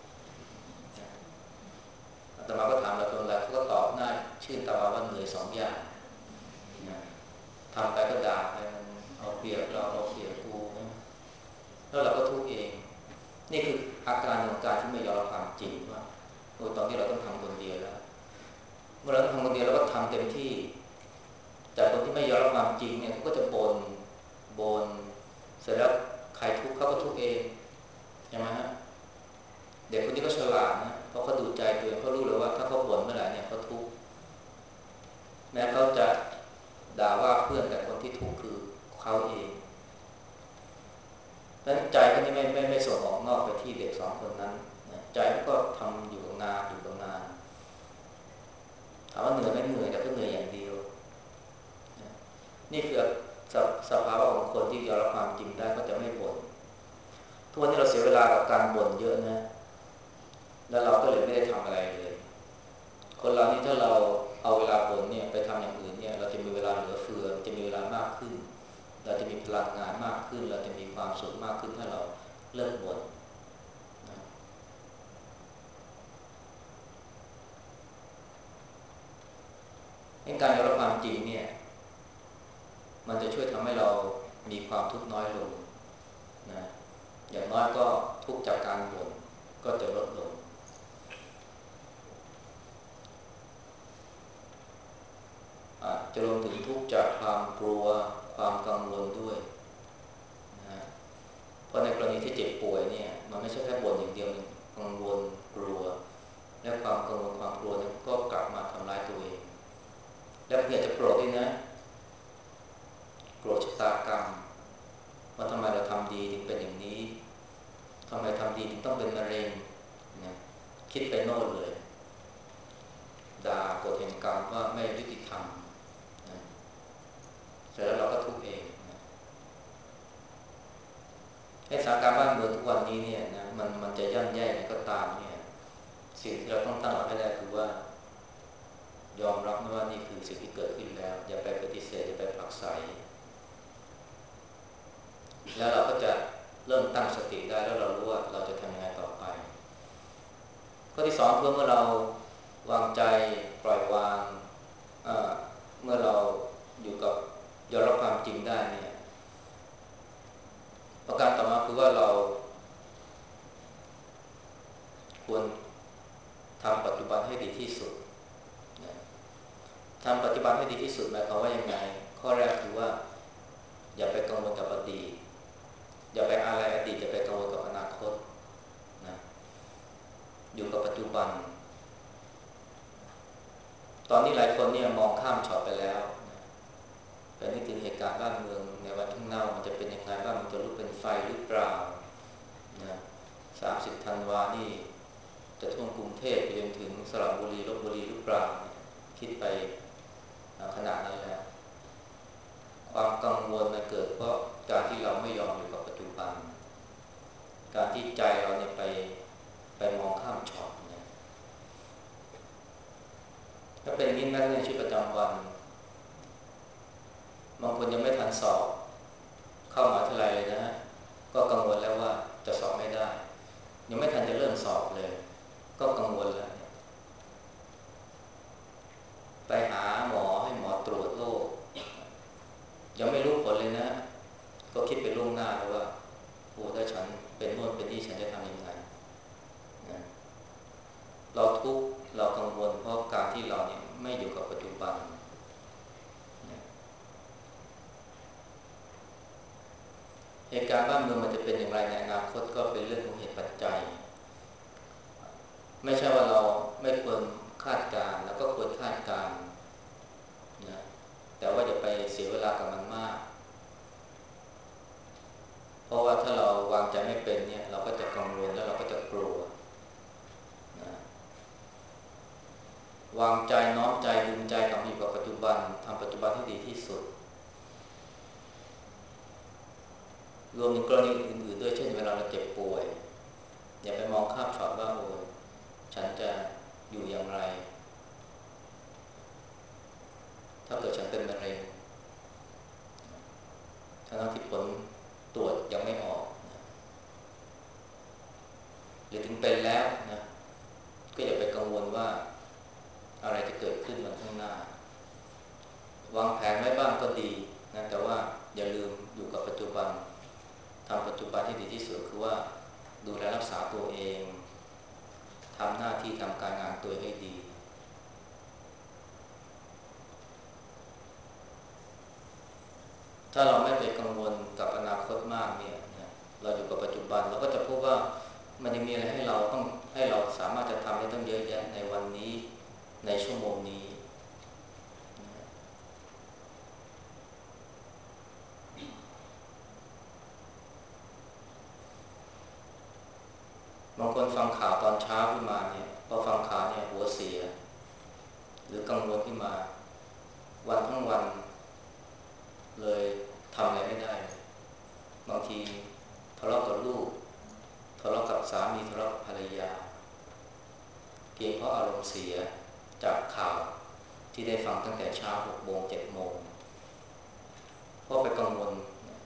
อาตมาก็ถามเราคนละเขาก็ตอบหน้าชื่นตาว่าเหนื่อยสองอย่างทำไปก็ด่าไปมันเอาเปรียบเราเอาเปรียบกูแล้วเราก็ทุกข์เองนี่คืออาการของการที่ไม่ยอมรับความจริงว่าโอ้ตอนที่เราต้องทำคนเดียวแล้วเมื่อเราทำคนเดียวเราก็ทำเต็มที่แต่คนที่ไม่ยอมรับความจริงเนี่ยเขาก็จะบ่นบ่นเสร็จแล้วใครทุกข์เขาก็ทุกข์เองใช่ไหมฮะเด็กคนนี้ก็ฉลาดนะเพราะเขาดูใจตัวเองเขารู้เลยว่าถ้าเขาบ่นเมื่อไหร่เนี่ยเขาทุกข์แม้เขาจะด่าว่าเพื่อนแต่คนที่ทุกข์คือเขาเองดังนั้นใจเขานี่ไม่ไม่ไม่ส่งออกนอกไปที่เด็กสองคนนั้นใจเขาก็ทำอยู่กับงานอยู่กับงานถามว่าเหนื่อยไม่เหนื่อยแต่ก็เหนื่อยอย่างเดียวนี่คือสภาวะของคนที่ยอมรับความจริงได้ก็จะไม่บ่นทุกวันนี้เราเสียเวลากับการบ่นเยอะนะแล้วเราก็เลยไม่ได้ทำอะไรเลยคนเรานี่ถ้าเราเอาเวลาบ่นเนี่ยไปทำอย่างอื่นเนี่ยเราจะมีเวลาเหลือเฟือจะมีเวลามากขึ้นเราจะมีพลังงานมากขึ้นเราจะมีความสุขมากขึ้นถ้าเราเลิกบ่นการยอมรับความจริงเนี่ยมันจะช่วยทำให้เรามีความทุกข์น้อยลงนะอย่างน้อยก็ทุกข์จากการบ่นก็จะลดลงอาจจะรวมถึงทุกข์จากความกลัวความกังวลด้วยนะเพราะในกรณีที่เจ็บป่วยเนี่ยมันไม่ใช่แค่บ่นอย่างเดียวมันกังวลกลัวและความกังวลความกลัวนั้นก็กลับมาทำร้ายตัวเองและบางทีอาจจะโกรธด้วยนะโกรธชะตากรรมว่าทำไมเราทำดีถึงเป็นอย่างนี้ทำไมทำดีถึงต้องเป็นมะเร็งนะคิดไปโน่นเลยด่ากฎแห่งกรรมว่าไม่ยุติธรรมนะเสร็จแล้วเราก็ทุกข์เองนะให้สถานการณ์บ้านเมืองทุกวันนี้เนี่ยนะมันมันจะย่ำแย่ก็ตามเนี่ยสิ่งที่เราต้องตั้งหลักให้ได้คือว่ายอมรับว่านี่คือสิ่งที่เกิดขึ้นแล้วอย่าไปปฏิเสธอย่าไปผลักไสแล้วเราก็จะเริ่มตั้งสติได้แล้วเรารู้ว่าเราจะทำยังไงต่อไปข้อที่สองคือเมื่อเราวางใจปล่อยวางเมื่อเราอยู่กับยอมรับความจริงได้เนี่ยประการต่อมาคือว่าเราควรทำปัจจุบันให้ดีที่สุดทำปัจจุบันให้ดีที่สุดหมายความว่ายังไงข้อแรกคือว่าอย่าไปกังวลกับอดีตอย่าไปอะไรอดีตอย่าไปกังวลกับอนาคตนะอยู่กับปัจจุบันตอนนี้หลายคนเนี่ยมองข้ามช็อตไปแล้วนะไปนึกถึงเหตุการณ์บ้านเมืองในวันข้างหน้ามันจะเป็นยังไงบ้างมันจะลุกเป็นไฟหรือเปล่านะสามสิบธันวานี่จะท่วมกรุงเทพไปจนถึงสระบุรีลพบุรีหรือเปล่าคิดไปขนาดนั้นแล้วความกังวลมันเกิดเพราะการที่เราไม่ยอมอยู่กับปัจจุบันการที่ใจเราเนี่ยไปไปมองข้ามช็อตเนี่ยถ้าเป็นอย่างนี้แม้ในชีวิตประจำวันบางคนยังไม่ทันสอบเข้ามหาวิทยาลัยเลยนะฮะก็กังวลแล้วว่าจะสอบไม่ได้ยังไม่ทันจะเริ่มสอบเลยก็กังวลแล้วไปหาหมอให้หมอตรวจโรคยังไม่รู้ผลเลยนะก็คิดไปล่วงหน้าแล้วว่าโอ้ถ้าฉันเป็นโน่นเป็นนี่ฉันจะทำยังไงนะเราทุกข์เรากังวลเพราะการที่เราเนี่ยไม่อยู่กับปัจจุบันนะเหตุการณ์บ้านเมืองมันจะเป็นอย่างไรในอนาคตก็เป็นเรื่องของเหตุปัจจัยไม่ใช่ว่าเราไม่ควรคาดการณ์แล้วก็ควรคาดการณ์นะแต่ว่าอย่าไปเสียเวลากับมันมากเพราะว่าถ้าเราวางใจไม่เป็นเนี่ยเราก็จะกังวลแล้วเราก็จะกลัวนะวางใจน้อมใจดึงใจกลับมาอยู่กับปัจจุบันทำปัจจุบันให้ดีที่สุดรวมถึงกรณีอื่นๆด้วยเช่นเวลาเราเจ็บป่วยอย่าไปมองข้ามช็อตว่าโอ้ฉันจะอยู่อย่างไรถ้าเกิดฉันเป็นมะเร็งทั้งที่ผลตรวจยังไม่ออกนะหรือถึงเป็นแล้วนะก็อย่าไปกังวลว่าอะไรจะเกิดขึ้นวันข้างหน้าวางแผนไว้บ้างก็ดีนะแต่ว่าอย่าลืมอยู่กับปัจจุบันทำปัจจุบันที่ดีที่สุดคือว่าดูแลรักษาตัวเองทำหน้าที่ทำการงานตัวให้ดีถ้าเราไม่ไปกังวลกับอนาคตมากเนี่ยนะเราอยู่กับปัจจุบันเราก็จะพบว่ามันยังมีอะไรให้เราต้องให้เราสามารถจะทำได้ตั้งเยอะแยะในวันนี้ในชั่วโมงนี้บางคนฟังข่าวตอนเช้าขึ้นมาเนี่ยพอฟังข่าวเนี่ยหัวเสียหรือกังวลขึ้นมาวันทั้งวันเลยทำอะไรไม่ได้บางทีทะเลาะกับลูกทะเลาะกับสามีทะเลาะกับภรรยาเพียงเพราะอารมณ์เสียจากข่าวที่ได้ฟังตั้งแต่เช้าหกโมงเจ็ดโมงเพราะไปกังวล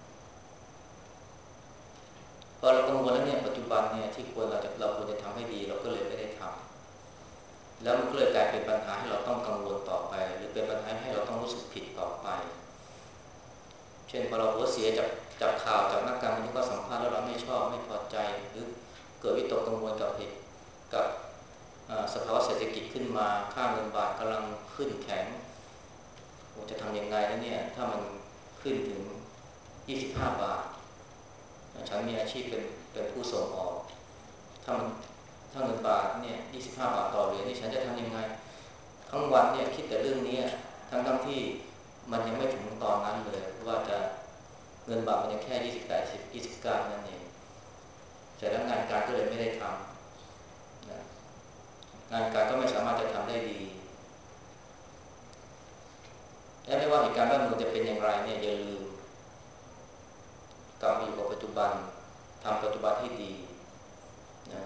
พอเรากังวลแล้วเนี่ยปัจจุบันเนี่ยที่ควรเราจะเราควรจะทำให้ดีเราก็เลยไม่ได้ทำแล้วมันก็เลยกลายเป็นปัญหาให้เราต้องกังวลต่อไปหรือเป็นปัญหาให้เราต้องรู้สึกผิดต่อไปเช่นพอเราหัวเสียจากจากข่าวจากนักการเมืองที่เขาสัมภาษณ์แล้วเราไม่ชอบไม่พอใจหรือเกิดวิตกกังวลกับเหตุกับสภาวะเศรษฐกิจขึ้นมาค่าเงินบาทกำลังขึ้นแข็งจะทำยังไงแล้วเนี่ยถ้ามันขึ้นถึงยี่สิบห้าบาทฉันมีอาชีพเป็นเป็นผู้ส่งออกถ้ามันถ้าเงินบาทเนี่ยยี่สิบห้าบาทต่อเหรียญนี่ฉันจะทำยังไงทั้งวันเนี่ยคิดแต่เรื่องนี้ทั้งทั้งที่มันยังไม่ถึงตอนนั้นเลยว่าจะเงินบาทมันยังแค่ยี่สิบแปดสิบยี่สิบเก้านั่นเองแต่แล้วงานการก็เลยไม่ได้ทำนะงานการก็ไม่สามารถจะทำได้ดีและไม่ว่าเหตุการณ์บ้านเมืองจะเป็นอย่างไรเนี่ยอย่าลืมกลับมาอยู่กับปัจจุบันททำปัจจุบันให้ดีนะ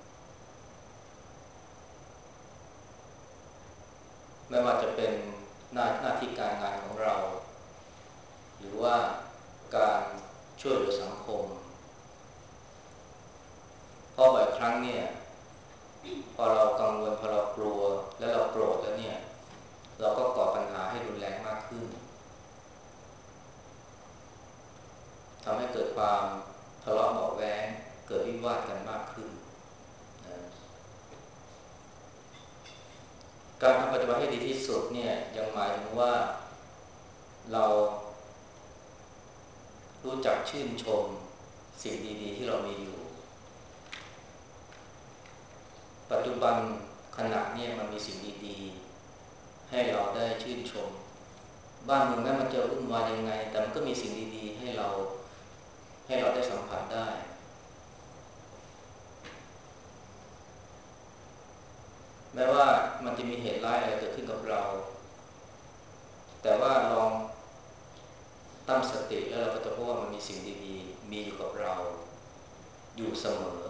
ไม่ว่าจะเป็นหน้าหน้าที่การงานของเราหรือว่าการช่วยเหลือสังคมเพราะบ่อยครั้งเนี่ยพอเรากังวลพอเรากลัวและเราโกรธแล้วเนี่ยเราก็ก่อปัญหาให้รุนแรงมากขึ้นทำให้เกิดความทะเลาะเบาะแว้งเกิดวิวาทกันมากขึ้นนะการทำปัจจุบันให้ดีที่สุดเนี่ยยังหมายถึงว่าเรารู้จักชื่นชมสิ่งดีๆที่เรามีอยู่ปัจจุบันขณะนี้มันมีสิ่งดีๆให้เราได้ชื่นชมบ้านเมืองแม้มันจะวุ่นวายยังไงแต่มันก็มีสิ่งดีๆให้เราให้เราได้สัมผัสได้แม้ว่ามันจะมีเหตุร้ายอะไรเกิดขึ้นกับเราแต่ว่าลองตั้งสติแล้วเราก็จะพบว่ามันมีสิ่งดีๆมีอยู่กับเราอยู่เสมอ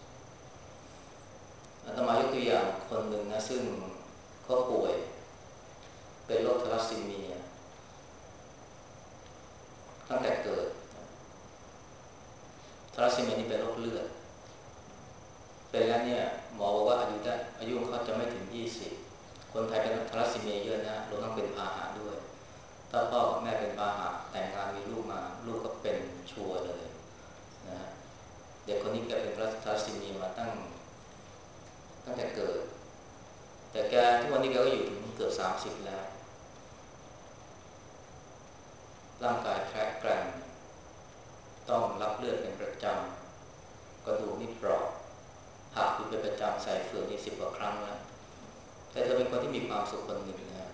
อาตมายกตัวอย่างคนหนึ่งนะซึ่งเขาป่วยเป็นโรคทาลัสซีเมียตั้งแต่เกิดทาลัสซีเมียนี่เป็นโรคเลือดเป็นแล้วเนี่ยหมอบอกว่าอายุได้อายุของเขาจะไม่ถึงยี่สิบคนไทยเป็นทาลัสซีเมียเยอะนะรวมทั้งเป็นพาหะด้วยถ้าพ่อกับแม่เป็นพาหะแต่งงานมีลูกมาลูกก็เป็นชัวร์เลยนะเด็กคนนี้แกเป็นทาลัสซีเมียมาตั้งตั้งแต่เกิดแต่แกทุกวันนี้แกก็อยู่ถึงเกือบสามสิบแล้วร่างกายแข็งแกร่งต้องรับเลือดเป็นประจำกระดูกนี่เปราะหักอยู่เป็นประจำใส่เฟือกนี่สิบกว่าครั้งแล้วแต่เธอเป็นคนที่มีความสุขคนหนึ่งนะ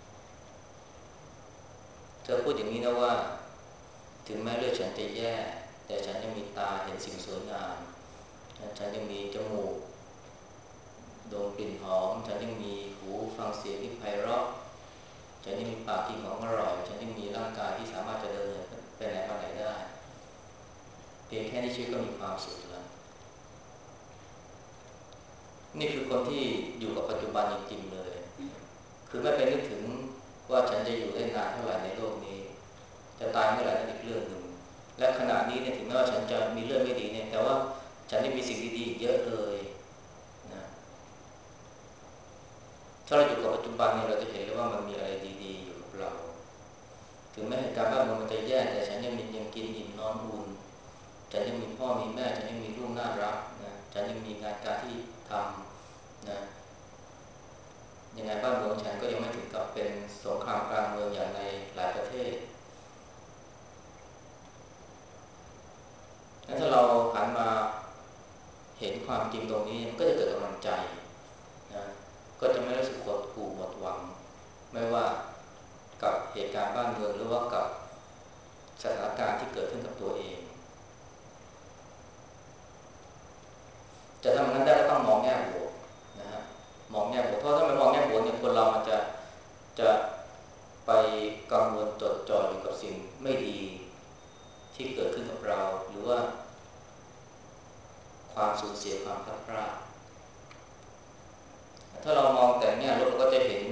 เธอพูดอย่างนี้นะว่าถึงแม้เลือดฉันจะแย่แต่ฉันยังมีตาเห็นสิ่งสวยงามฉันยังมีจมูกดมกลิ่นหอมฉันยังมีหูฟังเสียงที่ไพเราะฉันยังมีปากกินของอร่อยฉันยังมีร่างกายที่สามารถจะเดินไปไหนมาไหนได้เพียงแค่นี้ชีวิตก็มีความสุขแล้วนี่คือคนที่อยู่กับปัจจุบันจริงๆเลยคือไม่ไปนึกถึงว่าฉันจะอยู่ได้นานเท่าไหร่ในโลกนี้จะตายเมื่อไหร่นั่นอีกเรื่องหนึ่งและขณะนี้เนี่ยถึงแม้ว่าฉันจะมีเรื่องไม่ดีเนี่ยแต่ว่าฉันยังมีสิ่งดีๆเยอะเลยนะถ้าเราอยู่กับปัจจุบันเนี่ยเราจะเห็นเลยว่ามันมีอะไรดีๆอยู่กับเราถึงแม้เหตุการณ์บ้านเมืองมันจะแย่แต่ฉันยังมียังกินอิ่มนอนอุ่นฉันยังมีพ่อมีแม่ฉันยังมีลูกน่ารักนะฉันยังมีงานการที่ทำนะยังไงบ้านเมืองฉันก็ยังไม่ถึงกับเป็นสงครามกลางเมืองอย่างในหลายประเทศถ้าเราหันมาเห็นความจริงตรงนี้มันก็จะเกิดกำลังใจนะก็จะไม่รู้สึกหดหู่หมดหวังไม่ว่ากับเหตุการณ์บ้านเมืองหรือว่ากับสถานการณ์ที่เกิดขึ้นกับตัวเองจะทำนั้นได้ก็ต้องมองแง่บวกนะฮะมองแง่บวกเพราะถ้าไม่มองแง่บวกเนี่ยคนเรามันจะจะไปกังวลจดจ่ออยู่กับสิ่งไม่ดีที่เกิดขึ้นกับเราหรือว่าความสูญเสียความพลาดพลาดถ้าเรามองแต่แง่ลบเราก็จะเห็น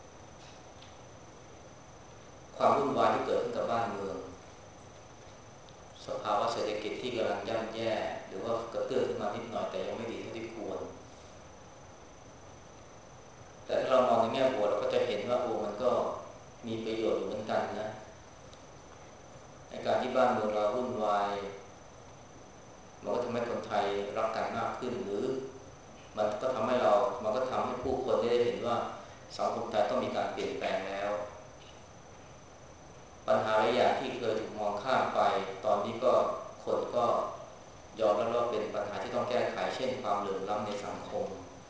ความวุ่นวายที่เกิดขึ้นกับบ้านเมืองสภาวะเศรษฐกิจที่กำลังย่ำแย่หรือว่ากระเตื้องขึ้นมานิดหน่อยแต่ยังไม่ดีเท่าที่ควรแต่ถ้าเรามองในแง่บวกเราก็จะเห็นว่าโอ้มันก็มีประโยชน์อยู่เหมือนกันนะในการที่บ้านเมืองเราวุ่นวายมันก็ทำให้คนไทยรักกันมากขึ้นหรือมันก็ทำให้เรามันก็ทำให้ผู้คนได้เห็นว่าสังคมไทยต้องมีการเปลี่ยนแปลงแล้วปัญหาหลายอย่างที่เคยถูกมองข้ามไปตอนนี้ก็คนก็ยอมรับว่าเป็นปัญหาที่ต้องแก้ไขเช่นความเหลื่อมล้ำในสังคม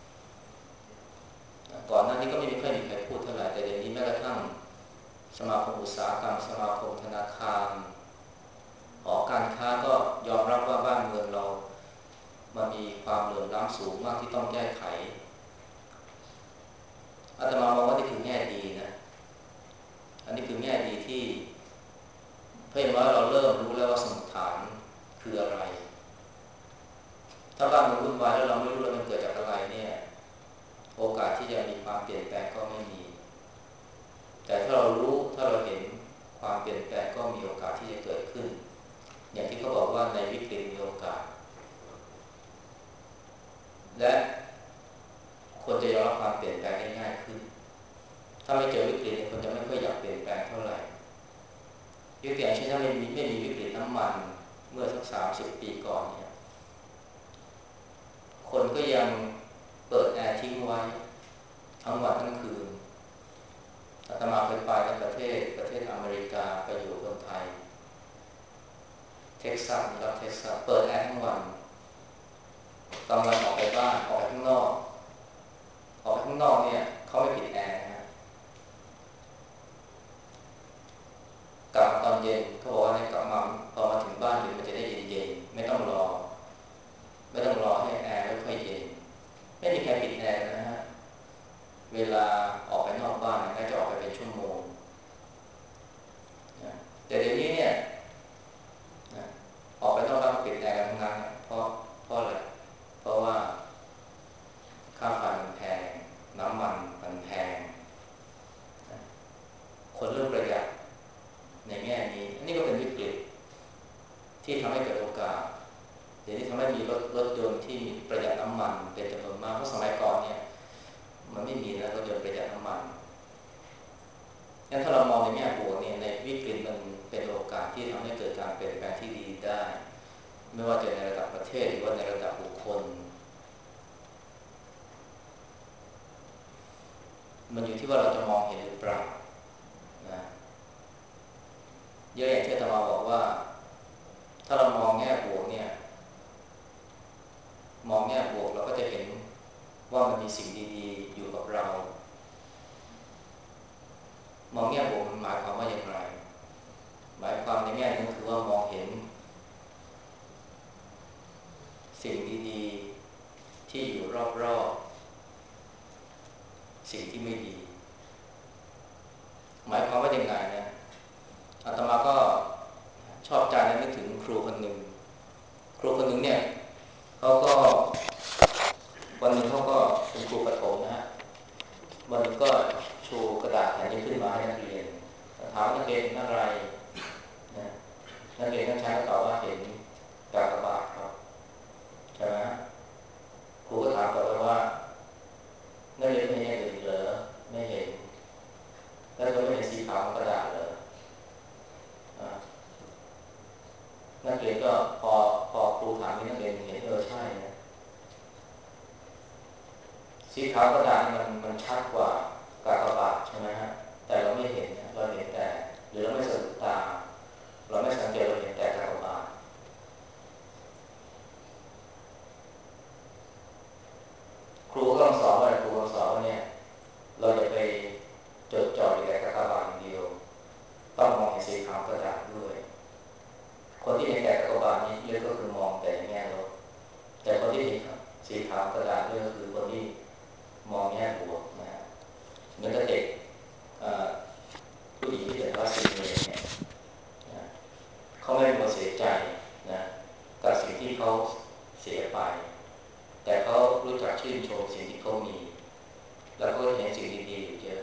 ก่อนหน้านี้ก็ไม่มีใครมีใครพูดเท่าไหร่แต่เดี๋ยวนี้แม้กระทั่งสมาคมอุตสาหกรรมสมาคมธนาคารหอการค้าก็ยอมรับว่าบ้านเมืองเรามันมีความเหลื่อมล้ำสูงมากที่ต้องแก้ไขอาตมามองว่านี่คือแง่ดีนะอันนี้คือแง่ดีที่เพื่อว่าเราเริ่มรู้แล้วว่าสมุฏฐานคืออะไรถ้าไม่เจอวิกฤตคนจะไม่ค่อยอยากเปลี่ยนแปลงเท่าไหร่ยกตัวอย่างเช่นถ้าไม่มีไม่มีวิกฤตน้ำมันเมื่อสักสามสิบปีก่อนเนี่ยคนก็ยังเปิดแอร์ทิ้งไว้ทั้งวันทั้งคืนอาตมาเคยไปในประเทศประเทศอเมริกาไปอยู่คนไทยเท็กซัสนะครับเท็กซัสเปิดแอร์ทั้งวันกลางวันออกไปบ้านออกไปข้างนอกออกไปข้างนอกเนี่ยเขาไม่ปิดแอร์นะกลับมาตอนเย็นเขาบอกว่าเนี่ยกลับมาพอมาถึงบ้านเดี๋ยวมันจะได้เย็นๆไม่ต้องรอไม่ต้องรอให้แอร์ค่อยๆเย็นไม่มีใครปิดแอร์นะฮะเวลาออกไปนอกบ้านก็จะออกไปเป็นชั่วโมงแต่เดี๋ยวนี้เนี่ยออกไปนอกบ้านปิดแอร์กันทั้งนั้นเพราะเพราะอะไรเพราะว่าค่าไฟมันแพงน้ำมันมันแพงคนเริ่มประหยัดในแง่นี้อันนี้ก็เป็นวิกฤตที่ทำให้เกิดโอกาสเดี๋ยวนี้ทำให้มีรถรถยนต์ที่ประหยัดน้ำมันเป็นจำนวนมากเพราะสมัยก่อนเนี่ยมันไม่มีแล้วรถยนต์ประหยัดน้ำมันงั้นถ้าเรามองในแง่บวกเนี่ยในวิกฤตมันเป็นโอกาสที่ทำให้เกิดการเปลี่ยนแปลงที่ดีได้ไม่ว่าจะในระดับประเทศหรือว่าในระดับบุคคลมันอยู่ที่ว่าเราจะมองเห็นหรือเปล่านะเยอะอย่างที่อาตมาบอกว่าถ้าเรามองแง่บวกเนี่ยมองแง่บวกเราก็จะเห็นว่ามันมีสิ่งดีๆอยู่กับเรามองแง่บวกมันหมายความว่าอย่างไรหมายความในแง่นึงคือว่ามองเห็นสิ่งดีๆที่อยู่รอบๆสิ่งที่ไม่ดีหมายความว่าอย่างไรนะอาตมาก็ชอบใจและนึกถึงครูคนหนึ่งครูคนหนึ่งเนี่ยเขาก็วันหนึ่งเขาก็เป็นครูประถมนะฮะวันหนึ่งก็ชูกระดาษแผ่นนี้ขึ้นมาให้นักเรียนถามนักเรียนอะไรนะนักเรียนนักชายก็ตอบว่าเห็นกากบาทครับใช่ไหมครูก็ถามต่อไปว่านักเรียนไม่เห็นอื่นเหรอไม่เห็นแล้วเธอไม่เห็นสีขาวของกระดาษเหรอนักเรียนก็พอพอครูถามนี่นักเรียนเห็นเออใช่นะสีขาวกระดาษมันมันชัดกว่ากากบาทใช่ไหมฮะแต่เราไม่เห็นเราเห็นแต่หรือเราไม่สะดุดตาเราไม่สังเกตเราเห็นแต่กากบาทครูก็ต้องสอนว่าครูต้องสอนว่าเนี่ยเราจะไปจดจ่ออยู่แต่กากบาทอย่างเดียวต้องมองเห็นสีขาวกระดาษด้วยคนที่เห็นแต่กากบาทนี้เยอะก็คือมองแต่แง่ลบแต่คนที่เห็นสีขาวกระดาษด้วยก็คือคนที่มองแง่บวกนะเหมือนกับเด็กผู้หญิงที่เป็นรัสเซียเนี่ยเขาไม่รู้เสียใจนะกับสิ่งที่เขาเสียไปแต่เขารู้จักชื่นชมสิ่งที่เขามีแล้วก็เห็นสิ่งดีๆอยู่เยอะ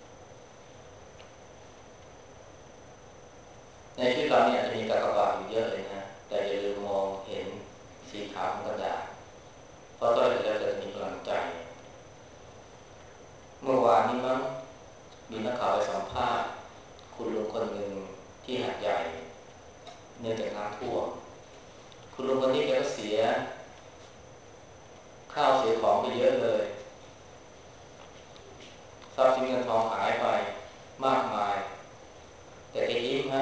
ในชีวิตเราเนี่ยจะมีกากบาทอยู่เยอะเลยนะแต่อย่าลืมมองเห็นสีขาวของกระดาษเพราะตอนเราจะมีกำลังใจเมื่อวานนี้มั้งมีนักข่าวไปสัมภาษณ์คุณลุงคนหนึ่งที่หาดใหญ่เนื่องจากน้ำท่วมคุณลุงคนนี้แกก็เสียข้าวเสียของไปเยอะเลยทรัพย์สินเงินทองหายไปมากมายแต่แกยิ้มฮะ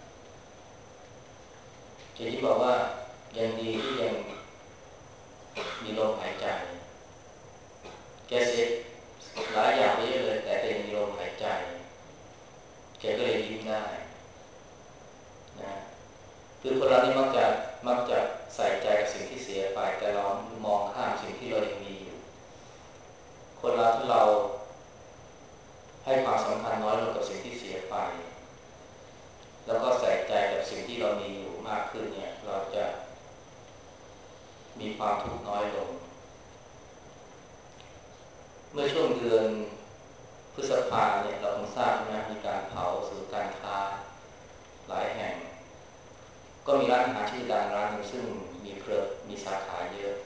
แกยิ้มบอกว่ายังดีที่ยังมีลมหายใจแกเสียหลายอย่างไปเยอะเลยแต่แกยังมีลมหายใจแกก็เลยยิ้มได้นะคือคนเรานี่มักจะมักจะใส่ใจกับสิ่งที่เสียไปแต่เรามองข้ามสิ่งที่เรายังมีอยู่คนเราถ้าเราให้ความสำคัญน้อยลงกับสิ่งที่เสียไปแล้วก็ใส่ใจกับสิ่งที่เรามีอยู่มากขึ้นเนี่ยเราจะมีความทุกข์น้อยลงเมื่อช่วงเดือนพฤษภาเนี่ยเราคงทราบนะมีการเผาศูนย์การค้าหลายแห่งก็มีร้านอาหารชื่อดังร้านหนึ่งซึ่งมีเครือมีสาขาเยอะ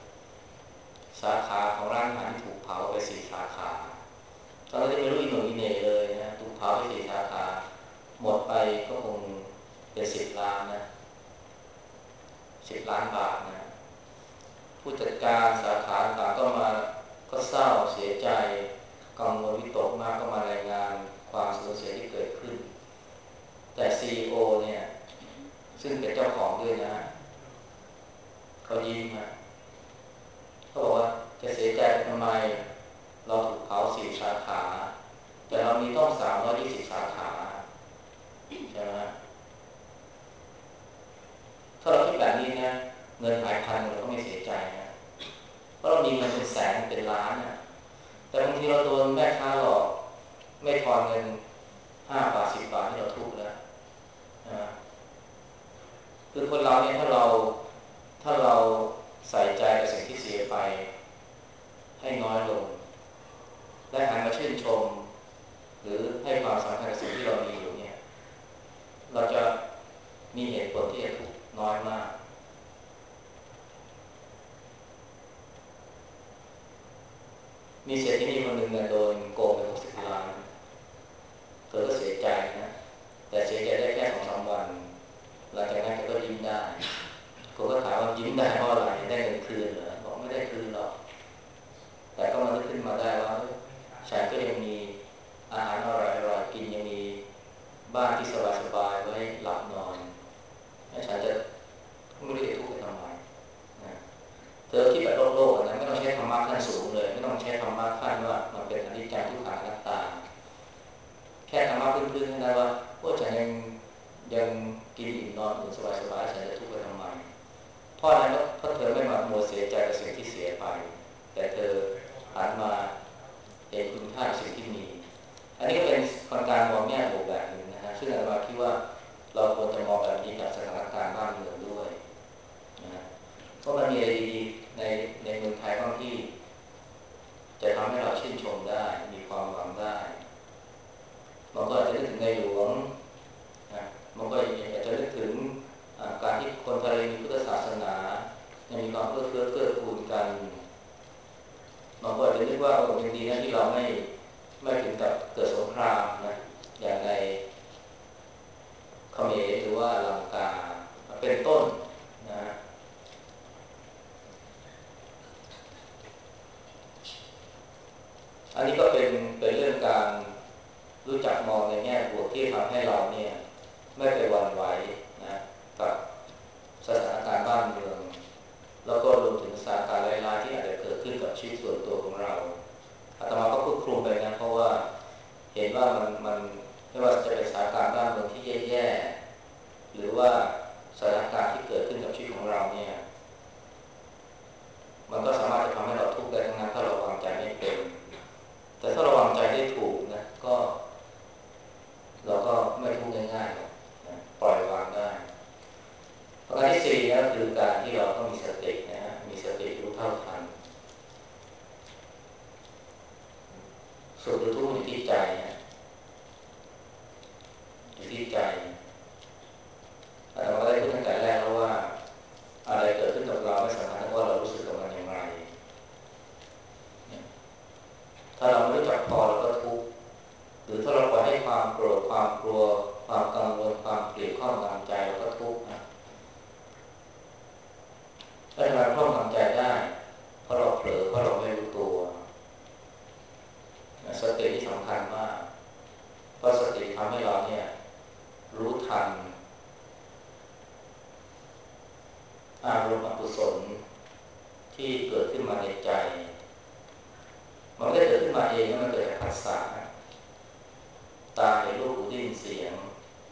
สาขาของร้านอาหารที่ถูกเผาไปสี่สาขาตอนนั้นไม่รู้อีโหน่อีเหน่เลยนะาไปสี่สาขาหมดไปก็คงเป็นสิบล้านนะสิบล้านบาทนะผู้จัดการสาขาต่างก็มาก็เศร้าเสียใจกังวลวิตกมากก็มารายงานความสูญเสียที่เกิดขึ้นแต่ ซี อี โอ เนี่ยซึ่งเป็นเจ้าของด้วยนะเขายิ้มนะเขาบอกว่าจะเสียใจทำไมเราถูกเผาสี่สาขาแต่เรามีต้องสามร้อยยี่สิบสาขาใช่ไหมถ้าเราคิดแบบนี้นะเงินหายพันเราก็ไม่เสียใจนะเพราะเรามีเงินเป็นแสนเป็นล้านนะแต่บางทีเราโดนแม่ค้าหลอกไม่ทอนเงินห้าบาทสิบบาทที่เราทุกข์แล้วนะคือคนเราเนี่ยถ้าเราถ้าเราใส่ใจกับสิ่งที่เสียไปให้น้อยลงและหันมาชื่นชมหรือให้ความสำคัญกับสิ่งที่เรามีอยู่เนี่ยเราจะมีเหตุผลที่จะทุกข์น้อยมากมีเศรษฐีนีคนหนึ่งเนี่ยโดนโกงไปหกสิบล้านเธอก็เสียใจนะแต่เสียใจได้แค่สองสามวันหลังจากนั้นก็ยิ้มได้กูก็ถามว่ายิ้มได้เพราะอะไรได้เงินคืนเหรอบอกไม่ได้คืนหรอกแต่ก็มันขึ้นมาได้ว่าฉันก็ยังมีอาหารอร่อยๆกินยังมีบ้านที่สบายๆไว้หลับนอนและฉันจะไม่รู้จะทุกข์ไปทำไมนะเธอคิดแบบโลกๆนะไม่ต้องใช้ธรรมะขั้นสูงเลยไม่ต้องใช้ธรรมะขั้นว่ามันเป็นอนิจจังทุกขังอนัตตาแค่ธรรมะพื้นๆนะว่าโอ้ฉันยังยังกินอิ่มนอนอยู่สบายๆฉันจะทุกข์ไปทำไมเพราะอะไรเพราะเธอไม่มามัวเสียใจกับสิ่งที่เสียไปแต่เธอหันมาเห็นคุณค่าสิ่งที่มีอันนี้ก็เป็นการมองแง่บวกแบบหนึ่งนะฮะซึ่งอาจารย์คิดว่าเราควรจะมองแบบนี้กับสถานการณ์บ้านเมืองด้วยนะเพราะมันมีอะไรดีๆในในเมืองไทยบางที่จะทำให้เราชื่นชมได้มีความหวังได้บางคนอาจจะนึกถึงในหลวงนะบางคนอาจจะนึกถึงการที่คนไทยมีพุทธศาสนามีความเอื้อเฟื้อเกื้อกูลกันบางคนอาจจะนึกว่าโอ้ยังดีนะที่เราไม่ไม่ถึงกับเกิดสงครามนะอย่างในเขมรหรือว่าลังกาเป็นต้นนะอันนี้ก็เป็นเป็นเรื่องการรู้จักมองในแง่บวกที่ทำให้เราเนี่ยไม่ไปหวั่นไหวนะกับสถานการณ์บ้านเมืองแล้วก็รวมถึงสถานการณ์ร้ายๆที่อาจจะเกิดขึ้นกับชีวิตส่วนตัวของเราอาตมาก็พูดคลุมไปนะเพราะว่าเห็นว่ามันมันไม่ว่าจะเป็นสถานการณ์บ้านเมืองที่แย่ๆหรือว่าสถานการณ์ที่เกิดขึ้นกับชีวิตของเราเนี่ยมันก็สามารถจะทำให้เราทุกข์ได้ทั้งนั้นถ้าเราวางใจไม่เป็นแต่ถ้าเราวางใจได้ถูกนะก็เราก็ไม่ทุกข์ง่ายๆหรอกนะปล่อยวางได้ประการที่สี่ก็คือการที่เราต้องมีสตินะฮะมีสติรู้เท่าทันสุขหรือทุกข์อยู่ที่ใจนะอยู่ที่ใจเราได้พูดตั้งแต่แรกแล้วว่าอะไรเกิดขึ้นกับเราไม่สำคัญว่าเรารู้สึกกับมันอย่างไรถ้าเราไม่รู้จักพอเราก็ทุกข์หรือถ้าเราปล่อยให้ความโกรธความกลัวความกังวลความเกลียดครอบงำใจเราก็ทุกข์นะถ้าเราครอบงำใจได้เพราะเราเผลอเพราะเราไม่รู้ตัวสติที่สำคัญมากเพราะสติทำให้เราเนี่ยรู้ทันอารมณ์อกุศลที่เกิดขึ้นมาในใจมันไม่ได้เกิดขึ้นมาเองนะมันเกิดจากผัสสะตาเห็นรูปหูได้ยินเสียง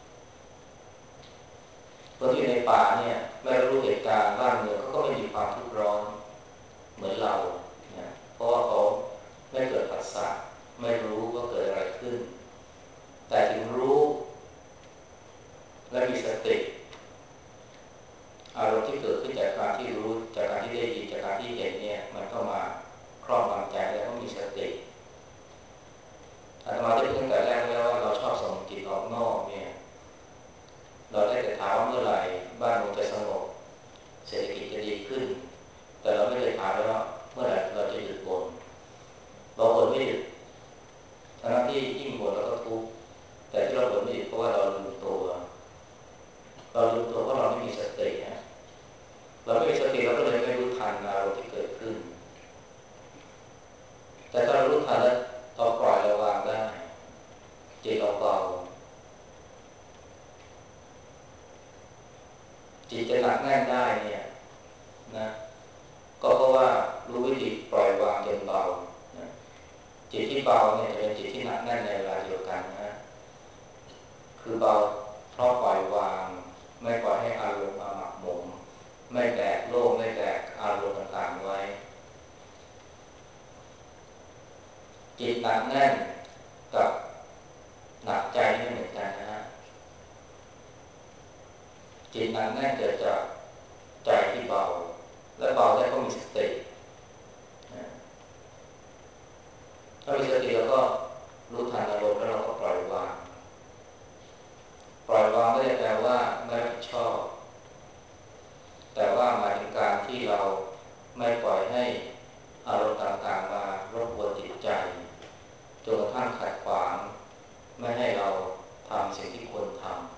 คนที่อยู่ในป่าเนี่ยไม่รู้เหตุการณ์บ้านเมืองเขาก็ไม่มีความทุกข์ร้อนเหมือนเราเนี่ยเพราะว่าเขาไม่เกิดผัสสะไม่รู้ว่าเกิดอะไรขึ้นแต่ถึงรู้และมีสติอารมณ์ที่เกิดขึ้นจากการที่รู้จากการที่ได้ยินจากการที่เห็นเนี่ยมันก็มาครอบงำใจแล้วก็มีสติอาตมาได้พูดตั้งแต่แรกแล้วว่าเราชอบส่งจิตออกนอกเนี่ยเราได้แต่ถามว่าเมื่อไหร่บ้านเมืองจะสงบเศรษฐกิจจะดีขึ้นแต่เราไม่เคยถามเลยว่าเมื่อไหร่เราจะหยุดบ่นเราบ่นไม่หยุดทั้งที่ยิ่งบ่นเราก็ทุกข์จิตจะหนักแน่นได้เนี่ยนะก็เพราะว่ารู้วิธีปล่อยวางจนเบานะจิตที่เบาเนี่ยจะเป็นจิตที่หนักแน่นในเวลาเดียวกันนะคือเบาเพราะปล่อยวางไม่ปล่อยให้อารมณ์มาหมักหมมไม่แบกโลกไม่แบกอารมณ์ต่างๆไว้จิตหนักแน่นกับหนักใจไม่เหมือนกันนะฮะจิตหนักแน่นเกิดจากใจที่เบาและเบาได้ก็มีสติถ้ามีสติแล้วก็รู้ทันอารมณ์แล้วเราก็ปล่อยวางปล่อยวางไม่ได้แปลว่าไม่รับผิดชอบแต่ว่าหมายถึงการที่เราไม่ปล่อยให้อารมณ์ต่างๆมารบกวนจิตใจจนกระทั่งขัดขวางไม่ให้เราทำสิ่งที่ควรทำ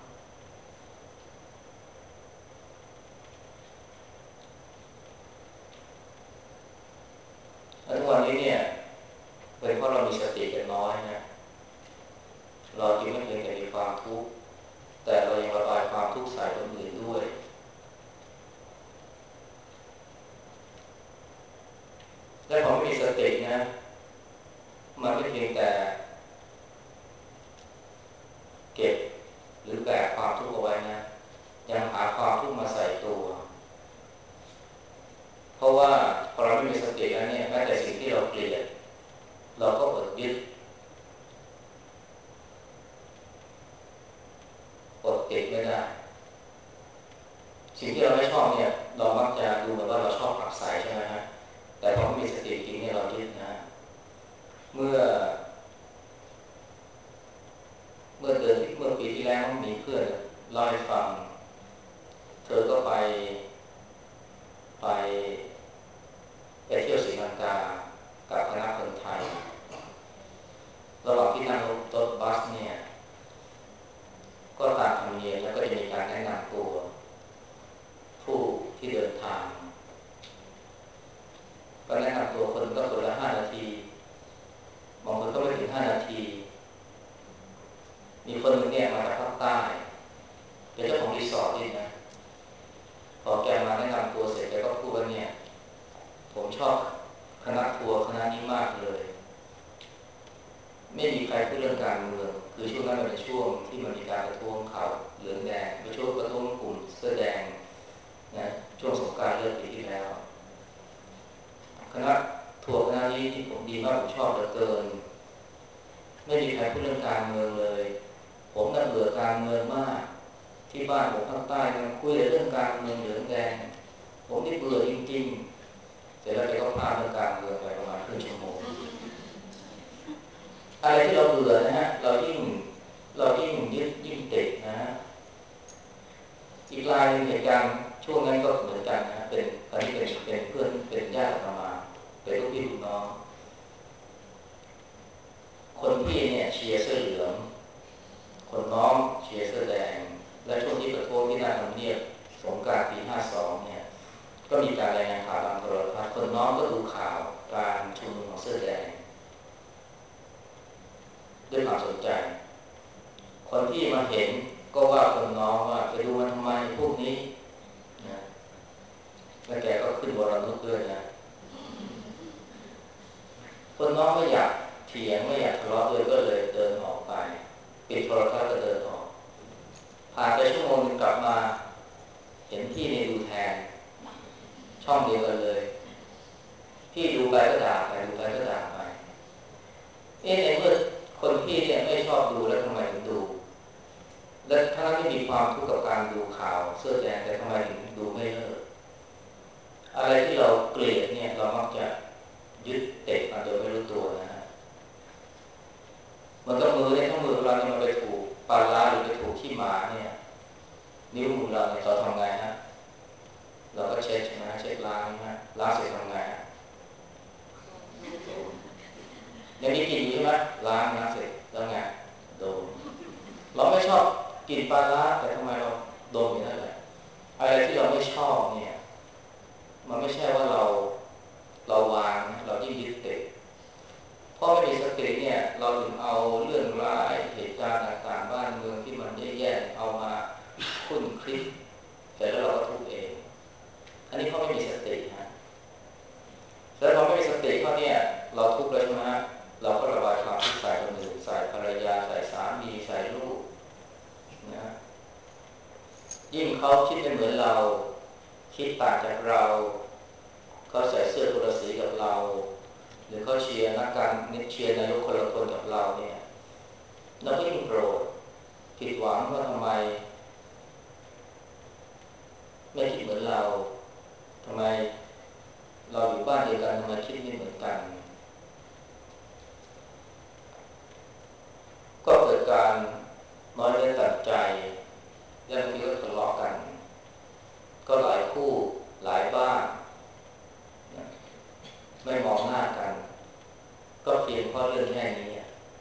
ทุกวันนี้เนี่ยเป็นเพราะเรามีสติกันน้อยนะเราจึงไม่เพียงแต่มีความทุกข์แต่เรายังระบายความทุกข์ใส่คนอื่นด้วยและพอไม่มีสตินะมันไม่เพียงแต่เก็บหรือแบกความทุกข์เอาไว้นะยังหาความทุกข์มาใส่ตัวเพราะว่าพอเราไม่มีสติแล้วเนี่ยแม้แต่สิ่งที่เราเกลียดเราก็อดยึดอดติดไม่ได้สิ่งที่เราไม่ชอบเนี่ยเรามักจะดูเหมือนว่าเราชอบผลักไสใช่ไหมฮะแต่พอไม่มีสติจริงเนี่ยเรายึดนะเมื่อเมื่อเดือนที่เมื่อปีที่แล้วมีเพื่อนเล่าให้ฟังเธอก็ไปไปไปเที่ยวศรีลังกากับคณะคนไทยระหว่างที่นั่งรถบัสเนี่ยก็ตามธรรมเนียมแล้วก็จะมีการแนะนำตัวผู้ที่เดินทางก็แนะนำตัวคนก็คนละห้านาทีบางคนก็ไม่ถึงห้านาทีมีคนนึงเนี่ยมาจากภาคใต้เป็นเจ้าของรีสอร์ทนี่นะพอแกมาแนะนำตัวเสร็จแกก็พูดว่าเนี่ยผมชอบคณะทัวร์คณะนี้มากเลยไม่มีใครพูดเรื่องการเมืองคือช่วงนั้นเป็นช่วงที่มันมีการประท้วงข่าวเหลืองแดงเป็นช่วงประท้วงกลุ่มเสื้อแดงนะช่วงสงกรานต์เลิกปีที่แล้วคณะทัวร์คณะนี้ที่ผมดีมากผมชอบเหลือเกินไม่มีใครพูดเรื่องการเมืองเลยผมน่ะเบื่อการเมืองมากที่บ้านผมภาคใต้มันคุยเรื่องการเมืองเหลืองแดงผมนี่เบื่อจริงๆเสร็จแล้วแกก็พาเรื่องการเมืองไปประมาณครึ่งชั่วโมงอะไรที่เราเบื่อนะฮะเรายิ่งเรายิ่งยึดยิ่งติดนะฮะอีกรายหนึ่งเหตุการณ์ช่วงนั้นก็เหมือนกันนะเป็นตอนนี้เป็นเป็นเพื่อนเป็นญาติกันมาเป็นลูกพี่ลูกน้องคนพี่เนี่ยเชียร์เสื้อเหลืองคนน้องเชียร์เสื้อแดงและช่วงที่ประท้วงที่หน้าทำเนียบสงกรานต์ปีห้าสองเนี่ยก็มีการรายงานข่าวทางโทรทัศน์คนน้องก็ดูข่าวการชุมนุมของเสื้อแดงด้วยความสนใจคนที่มาเห็นก็ว่าคนน้องว่าไปดูมันทำไมพวกนี้นะแล้วแกก็ขึ้นวรนุชด้วยนะคนน้องไม่อยากเถียงไม่อยากทะเลาะด้วยก็เลยเดินออกไปปิดโทรทัศน์ก็เดินออกผ่านไปชั่วโมงนึงกลับมาเห็นพี่ในดูแทนช่องเดียวกันเลยพี่ดูไปก็ด่าไปดูไปก็ด่าไปเอ๊ะในเมื่อคนพี่เนี่ยไม่ชอบดูแล้วทำไมถึงดูและถ้าไม่มีความทุกข์กับการดูข่าวเสื้อแดงแต่ทำไมถึงดูไม่เลิกอะไรที่เราเกลียดเนี่ยเรามักจะยึดติดมาโดยไม่รู้ตัวนะฮะมันก็มือเนี่ยถ้ามือเราเนี่ยมันไปถูกปลาร้าหรือไปถูกขี้หมาเนี่ยนิ้วมือเราเนี่ยเราทำไงฮะเราก็เช็ดใช่ไหมเช็ดล้างนะล้างเสร็จทำไงฮะยังมีกลิ่นอยู่ใช่ไหมล้างล้างเสร็จแล้วไงดมเราไม่ชอบกลิ่นปลาร้าแต่ทำไมเราดมอย่างนั้นแหละอะไรที่เราไม่ชอบเนี่ยมันไม่ใช่ว่าเราเราวางเรายิ่งยึดติดเพราะไม่มีสติเนี่ยเราถึงเอาเรื่องร้ายเหตุการณ์ต่างๆบ้านเมืองที่มันแย่ๆเอามาคุ้นคิดเสร็จแล้วเราก็ทยิ่งเขาคิดไม่เหมือนเราคิดต่างจากเราเขาใส่เสื้อคนละสีกับเราหรือเขาเชียร์นักการเชียร์นายกคนละคนกับเราเนี่ยเราก็ยิ่งโกรธผิดหวังว่าทำไมไม่คิดเหมือนเราทำไมเราอยู่บ้านเดียวกันทำไมคิดไม่เหมือนกันก็เกิดการน้อยเนื้อต่ำใจและบางทีก็ทะเลาะกันก็หลายคู่หลายบ้านไม่มองหน้ากันก็เพียงเพราะเรื่องแค่นี้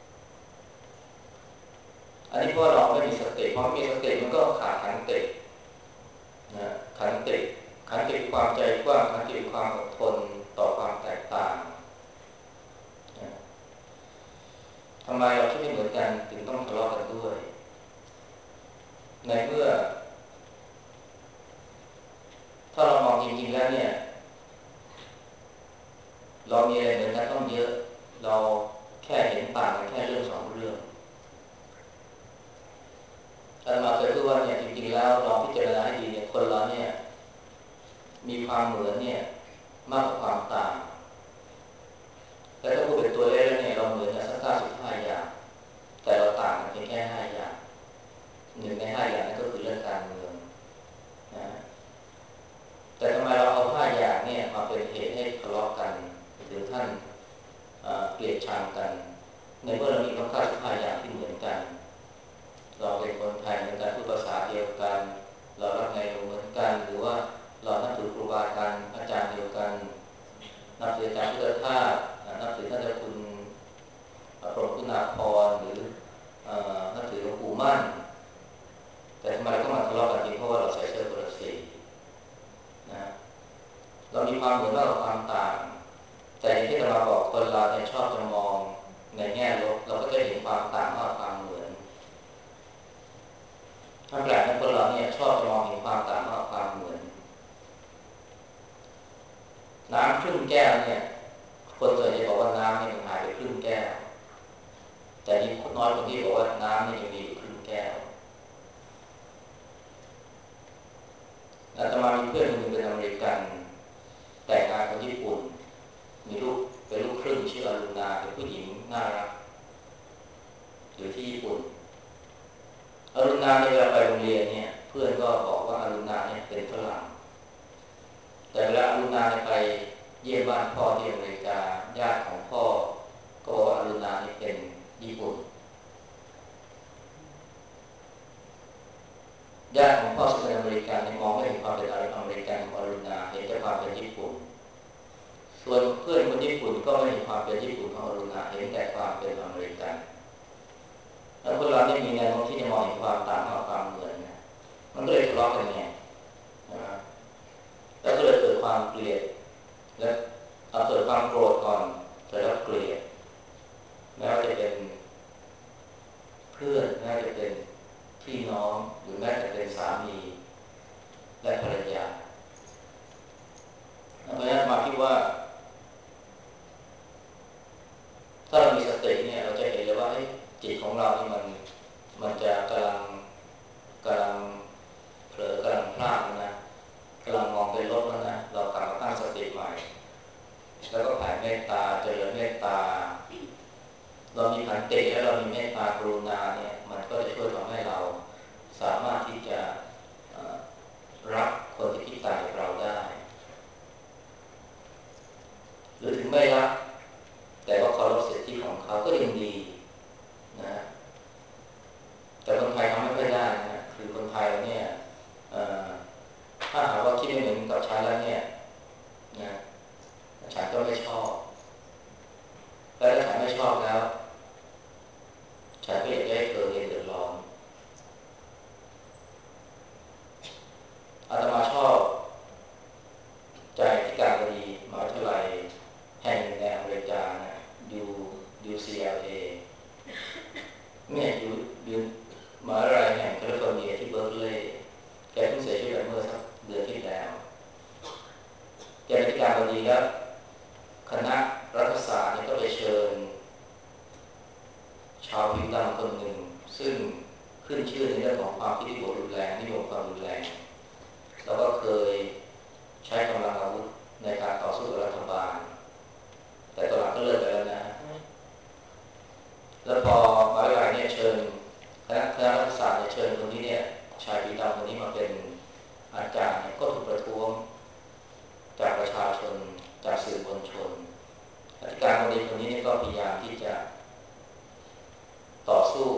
อันนี้เพราะเราไม่มีสติเพราะมีสติมันก็ขาดขันตินะขันติขันติความใจกว้างขันติความอดทนต่อความแตกต่างนะทำไมเราคิดไม่เหมือนกันถึงต้องทะเลาะกันด้วยในเมื่อถ้าเรามองจริงๆแล้วเนี่ยเรามีอะไรเหมือนกันต้องเยอะเราแค่เห็นต่างกันแค่เรื่องสองเรื่องอาตมาเคยพูดว่าเนี่ยจริงๆแล้วลองพิจารณาให้ดีเนี่ยคนเราเนี่ยมีความเหมือนเนี่ยมากกว่าความต่างแต่ถ้าพูดเป็นตัวเลขแล้วเนี่ยเราเหมือนกันสักเก้าสิบห้าอย่างแต่เราต่างกันเพียงแค่ห้าอย่างหนึ่งในห้าอย่างนั้นก็คือเรื่องการเมืองนะแต่ทำไมเราเอาห้าอย่างเนี่ยมาเป็นเหตุให้ทะเลาะกันถึงท่านเกลียดชังกันในเมื่อเรามีทั้งเก้าสิบห้าอย่างที่เหมือนกันเราเป็นคนไทยเหมือนกันพูดภาษาเดียวกันเรารักในหลวงเหมือนกันหรือว่าเรานับถือครูบาอาจารย์อาจารย์เดียวกันนับถืออาจารย์พุทธทาสนับถือท่านเจ้าคุณพรหมคุณาภรณ์หรือนับถือหลวงปู่มั่นแต่ทำไมเราต้องมาทะเลาะกันจริงเพราะว่าเราใส่เสื้อคนละสีนะเรามีความเหมือนมากกว่าความต่างแต่อย่างที่อาตมาบอกคนเราเนี่ยชอบจะมองในแง่ลบเราก็จะเห็นความต่างมากกว่าความเหมือนถ้าแปลกนะคนเราเนี่ยชอบจะมองเห็นความต่างมากกว่าความเหมือนน้ำครึ่งแก้วเนี่ยคนส่วนใหญ่บอกว่าน้ำเนี่ยมันหายไปครึ่งแก้วแต่นี่น้อยคนที่บอกว่าน้ำเนี่ยยังมีอยู่ครึ่งแก้วอาตมามีเพื่อนคนหนึ่งเป็นอเมริกันแต่งงานกับญี่ปุ่นมีลูกเป็นลูกครึ่งชื่ออรุณาเป็นผู้หญิงน่ารักอยู่ที่ญี่ปุ่นอรุณาในเวลาไปโรงเรียนเนี่ยเพื่อนก็บอกว่าอรุณาเนี่ยเป็นฝรั่งแต่เวลาอรุณาไปเยี่ยมบ้านพ่อที่อเมริกาญาติของพ่อก็บอกว่าอรุณาเนี่ยเป็นญี่ปุ่นญาติของพ่อซึ่งเป็นอเมริกันมองไม่เห็นความเป็นอเมริกันของอรุณาเห็นแต่ความเป็นญี่ปุ่นส่วนเพื่อนคนญี่ปุ่นก็ไม่เห็นความเป็นญี่ปุ่นของอรุณาเห็นแต่ความเป็นอเมริกันแล้วคนเราเนี่ยมีแนวโน้มที่จะมองเห็นความต่างมากกว่าความเหมือนนะมันก็เลยทะเลาะกันไงนะแล้วก็เลยเกิดความเกลียดและเอาเกิดความโกรธก่อนแต่แล้วเกลียดแม้ว่าจะเป็นเพื่อนแม้ว่าจะเป็นพี่น้องหรือแม้แต่เป็นสามีและภรรยาเพราะฉะนั้นมาคิดว่าถ้าเรามีสติเนี่ยเราจะเห็นเลยว่าจิตของเรานี่มันมันจะกำลังกำลังเผลอกำลังพลาดนะกำลังมองเป็นลบแล้วนะเรากลับมาตั้งสติใหม่แล้วก็แผ่เมตตาเจริญเมตตาเรามีขันติและเรามีเมตตากรุณาเนี่ยมันก็จะช่วยทำให้เราสามารถที่จะรักคนที่คิดต่างจากเราได้หรือถึงไม่รักแต่ว่าเคารพสิทธิของเขาก็ยังดีนะแต่บางขึ้นชื่อในเรื่องของความคิดที่รุนแรงนิยมความรุนแรงแล้วก็เคยใช้กำลังอาวุธในการต่อสู้กับรัฐบาลแต่ตอนหลังก็เลิกไปแล้วนะแล้วพอมหาวิทยาลัยเนี่ยเชิญคณะคณะรัฐศาสตร์เนี่ยเชิญคนนี้เนี่ยชายผิวดำคนนี้มาเป็นอาจารย์เนี่ยก็ถูกประท้วงจากประชาชนจากสื่อมวลชนอธิการบดีคนนี้ก็พยายามที่จะต่อสู้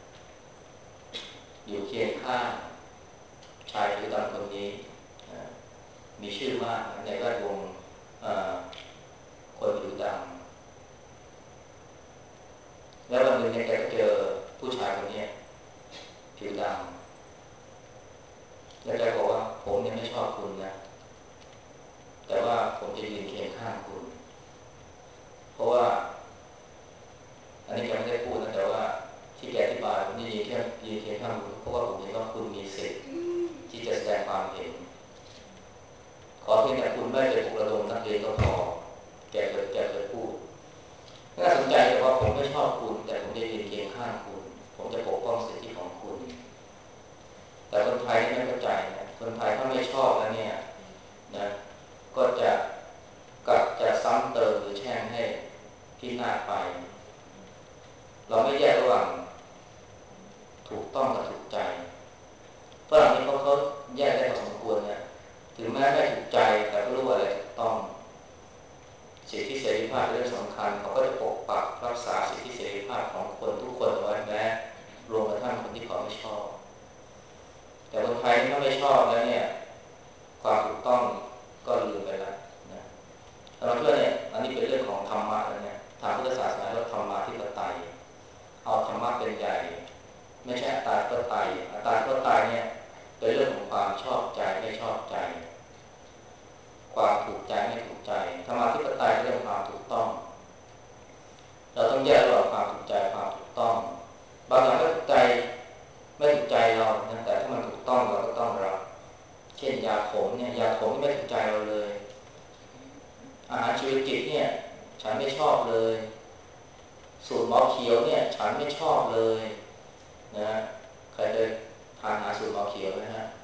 อยู่เคียงข้างชายผิวดำคนนี้มีชื่อมากในแวดวงคนผิวดำแล้ววันหนึ่งเนี่ยแกก็เจอผู้ชายคนนี้ผิวดำแล้วแกบอกว่าผมเนี่ยไม่ชอบคุณนะแต่ว่าผมจะยืนเคียงข้างคุณเพราะว่าอันนี้แกไม่ได้พูดนะแต่ว่าที่แกอธิบายผมจะยืนแค่ยืนเคียงข้างคุณเพราะว่าผมเห็นว่าคุณมีสิทธิ์ที่จะแสดงความเห็นขอเพียงแต่คุณไม่ไปปลุกระดมนักเรียนก็พอแกเคยแกเคยพูดน่าสนใจแต่ว่าผมไม่ชอบคุณแต่ผมจะยืนเคียงข้างคุณผมจะปกป้องสิทธิของคุณแต่คนไทยไม่เข้าใจนะคนไทยถ้าไม่ชอบแล้วเนี่ยนะก็จะกลับจะซ้ำเติมหรือแช่งให้พินาศไปเราไม่แยกระหว่างถูกต้องกับถูกใจฝรั่งนี่เขาเขาแยกได้พอสมควรนะถึงแม้ไม่ถูกใจแต่ก็รู้ว่าอะไรถูกต้องสิทธิเสรีภาพเป็นเรื่องสำคัญเขาก็จะปกปักรักษาสิทธิเสรีภาพของคนทุกคนเอาไว้แม้รวมกระทั่งคนที่เขาไม่ชอบแต่คนไทยถ้าไม่ชอบแล้วเนี่ยความถูกต้องก็ลืมไปแล้วนะเราเชื่อเนี่ยอันนี้เป็นเรื่องของธรรมะแล้วเนี่ยทางพุทธศาสนาเรียกว่าธรรมาธิปไตยเอาธรรมะเป็นใหญ่ไม่ใช่อัตตาธิปไตยอัตตาธิปไตยเนี่ยเป็นเรื่องของความชอบใจไม่ชอบใจความถูกใจไม่ถูกใจธรรมาธิปไตยเป็นเรื่องความถูกต้องเราต้องแยกระหว่างความถูกใจความถูกต้องบางอย่างไม่ถูกใจไม่ถูกใจเราแต่ถ้ามันถูกต้องเราก็ต้องรับเช่นยาขมเนี่ยยาขมไม่ถูกใจเราเลยอาหารชีวจิตเนี่ยฉันไม่ชอบเลยสูตรหมอเขียวเนี่ยฉันไม่ชอบเลยนะใครเคยทานอาหารสูตรหมอเขียวนะฮะ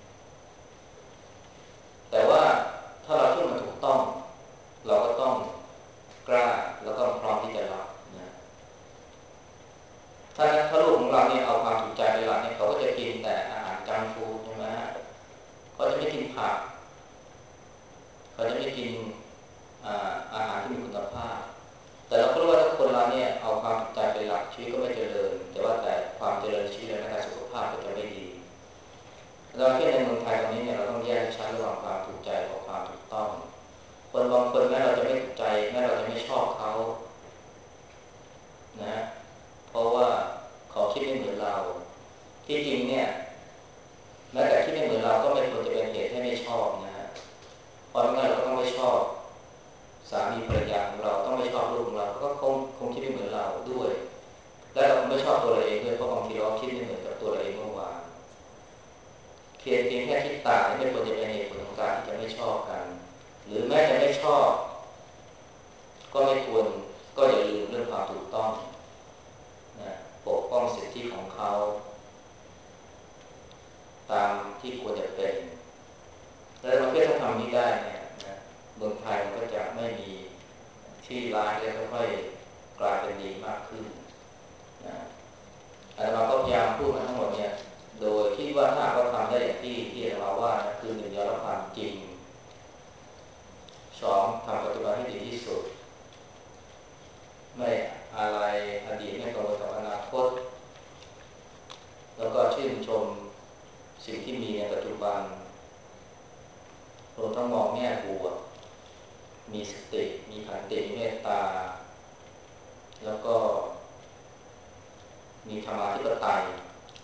แต่ว่าถ้าเราเชื่อมันถูกต้องเราก็ต้องกล้าแล้วก็พร้อมที่จะรับนะถ้าถ้าลูกของเราเนี่ยเอาความถูกใจเป็นหลักเนี่ยเขาก็จะกินแต่อาหารจังก์ฟู้ดใช่ไหมเขาจะไม่กินผักเขาจะไม่กินอาอาหารที่มีคุณภาพแต่เราก็รู้ว่าถ้าคนเราเนี่ยเอาความถูกใจเป็นหลักชีวิตก็ไม่เจริญแต่ว่าแต่ความเจริญชีวิตและการสุขภาพก็จะไม่ดีเราที่ในเมืองไทยตอนนี้เนี่ยเราต้องแยกชัดระหว่างความถูกใจกับความถูกต้องคนบางคนแม้เราจะไม่ถูกใจแม้เราจะไม่ชอบเขานะเพราะว่าเขาคิดไม่เหมือนเราที่จริงเนี่ยแม้แต่คิดไม่เหมือนเราก็ไม่ควรจะเป็นเหตุให้ไม่ชอบนะฮะเพราะงั้นเราก็ต้องไม่ชอบสามีภรรยาของเราต้องไม่ชอบลูกของเราก็คงคงคิดไม่เหมือนเราด้วยและเราไม่ชอบตัวเราเองด้วยเพราะบางทีเราคิดไม่เหมือนกับตัวเราเองเมื่อวานเพียงเพียงแค่คิดต่างไม่ควรจะเป็นเหตุผลของการที่จะไม่ชอบกันหรือแม้จะไม่ชอบก็ไม่ควรก็อย่าลืมเรื่องความถูกต้องนะปกป้องสิทธิของเขาตามที่ควรจะเป็นแล้วประเทศถ้าทำนี้ได้เนี่ยนะเมืองไทยมันก็จะไม่มีที่ร้ายจะค่อยๆกลายเป็นดีมากขึ้นนะอาตมาก็พยายามพูดมาทั้งหมดเนี่ยโดยคิดว่าถ้าเราทำได้อย่างที่ที่อาตมาว่านะคือหนึ่งยอมรับความจริงสองทำปัจจุบันให้ดีที่สุดไม่อะไรอดีตไม่กังวลกับอนาคตแล้วก็ชื่นชมสิ่งที่มีในปัจจุบันรวมทั้งมองแง่บวกมีสติมีขันติมีเมตตาแล้วก็มีธรรมาธิปไตย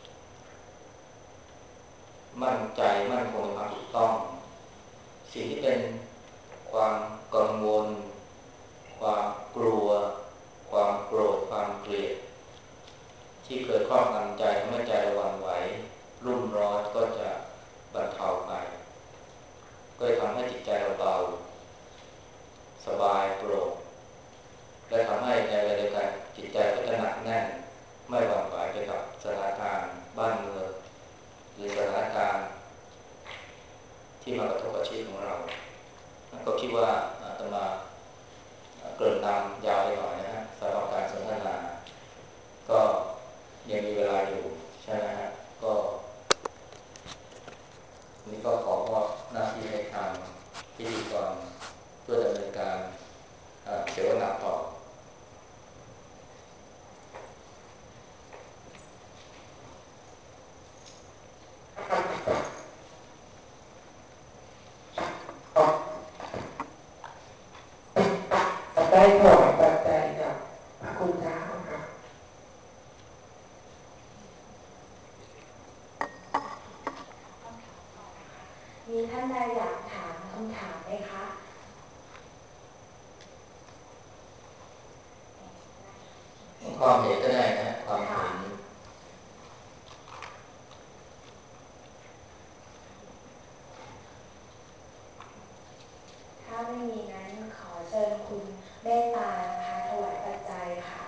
มั่นใจมั่นคงในความถูกต้องสิ่งที่เป็นความกังวลความกลัวความโกรธความเกลียดที่เคยครอบงำใจทำให้ใจระหวั่นไหวรุ่มร้อนก็จะบรรเทาไปก็จะทำให้จิตใจเราเบาสบายโปร่งและทำให้ในเวลาเดียวกันจิตใจก็จะหนักแน่นไม่หวั่นไหวไปกับสถานการณ์บ้านท่านใดอยากถามคำถามไหมคะความเห็นก็ได้นะความเห็นถ้าไม่มีนั้นขอเชิญคุณเมตตานะคะถวายปัจจัยค่ะ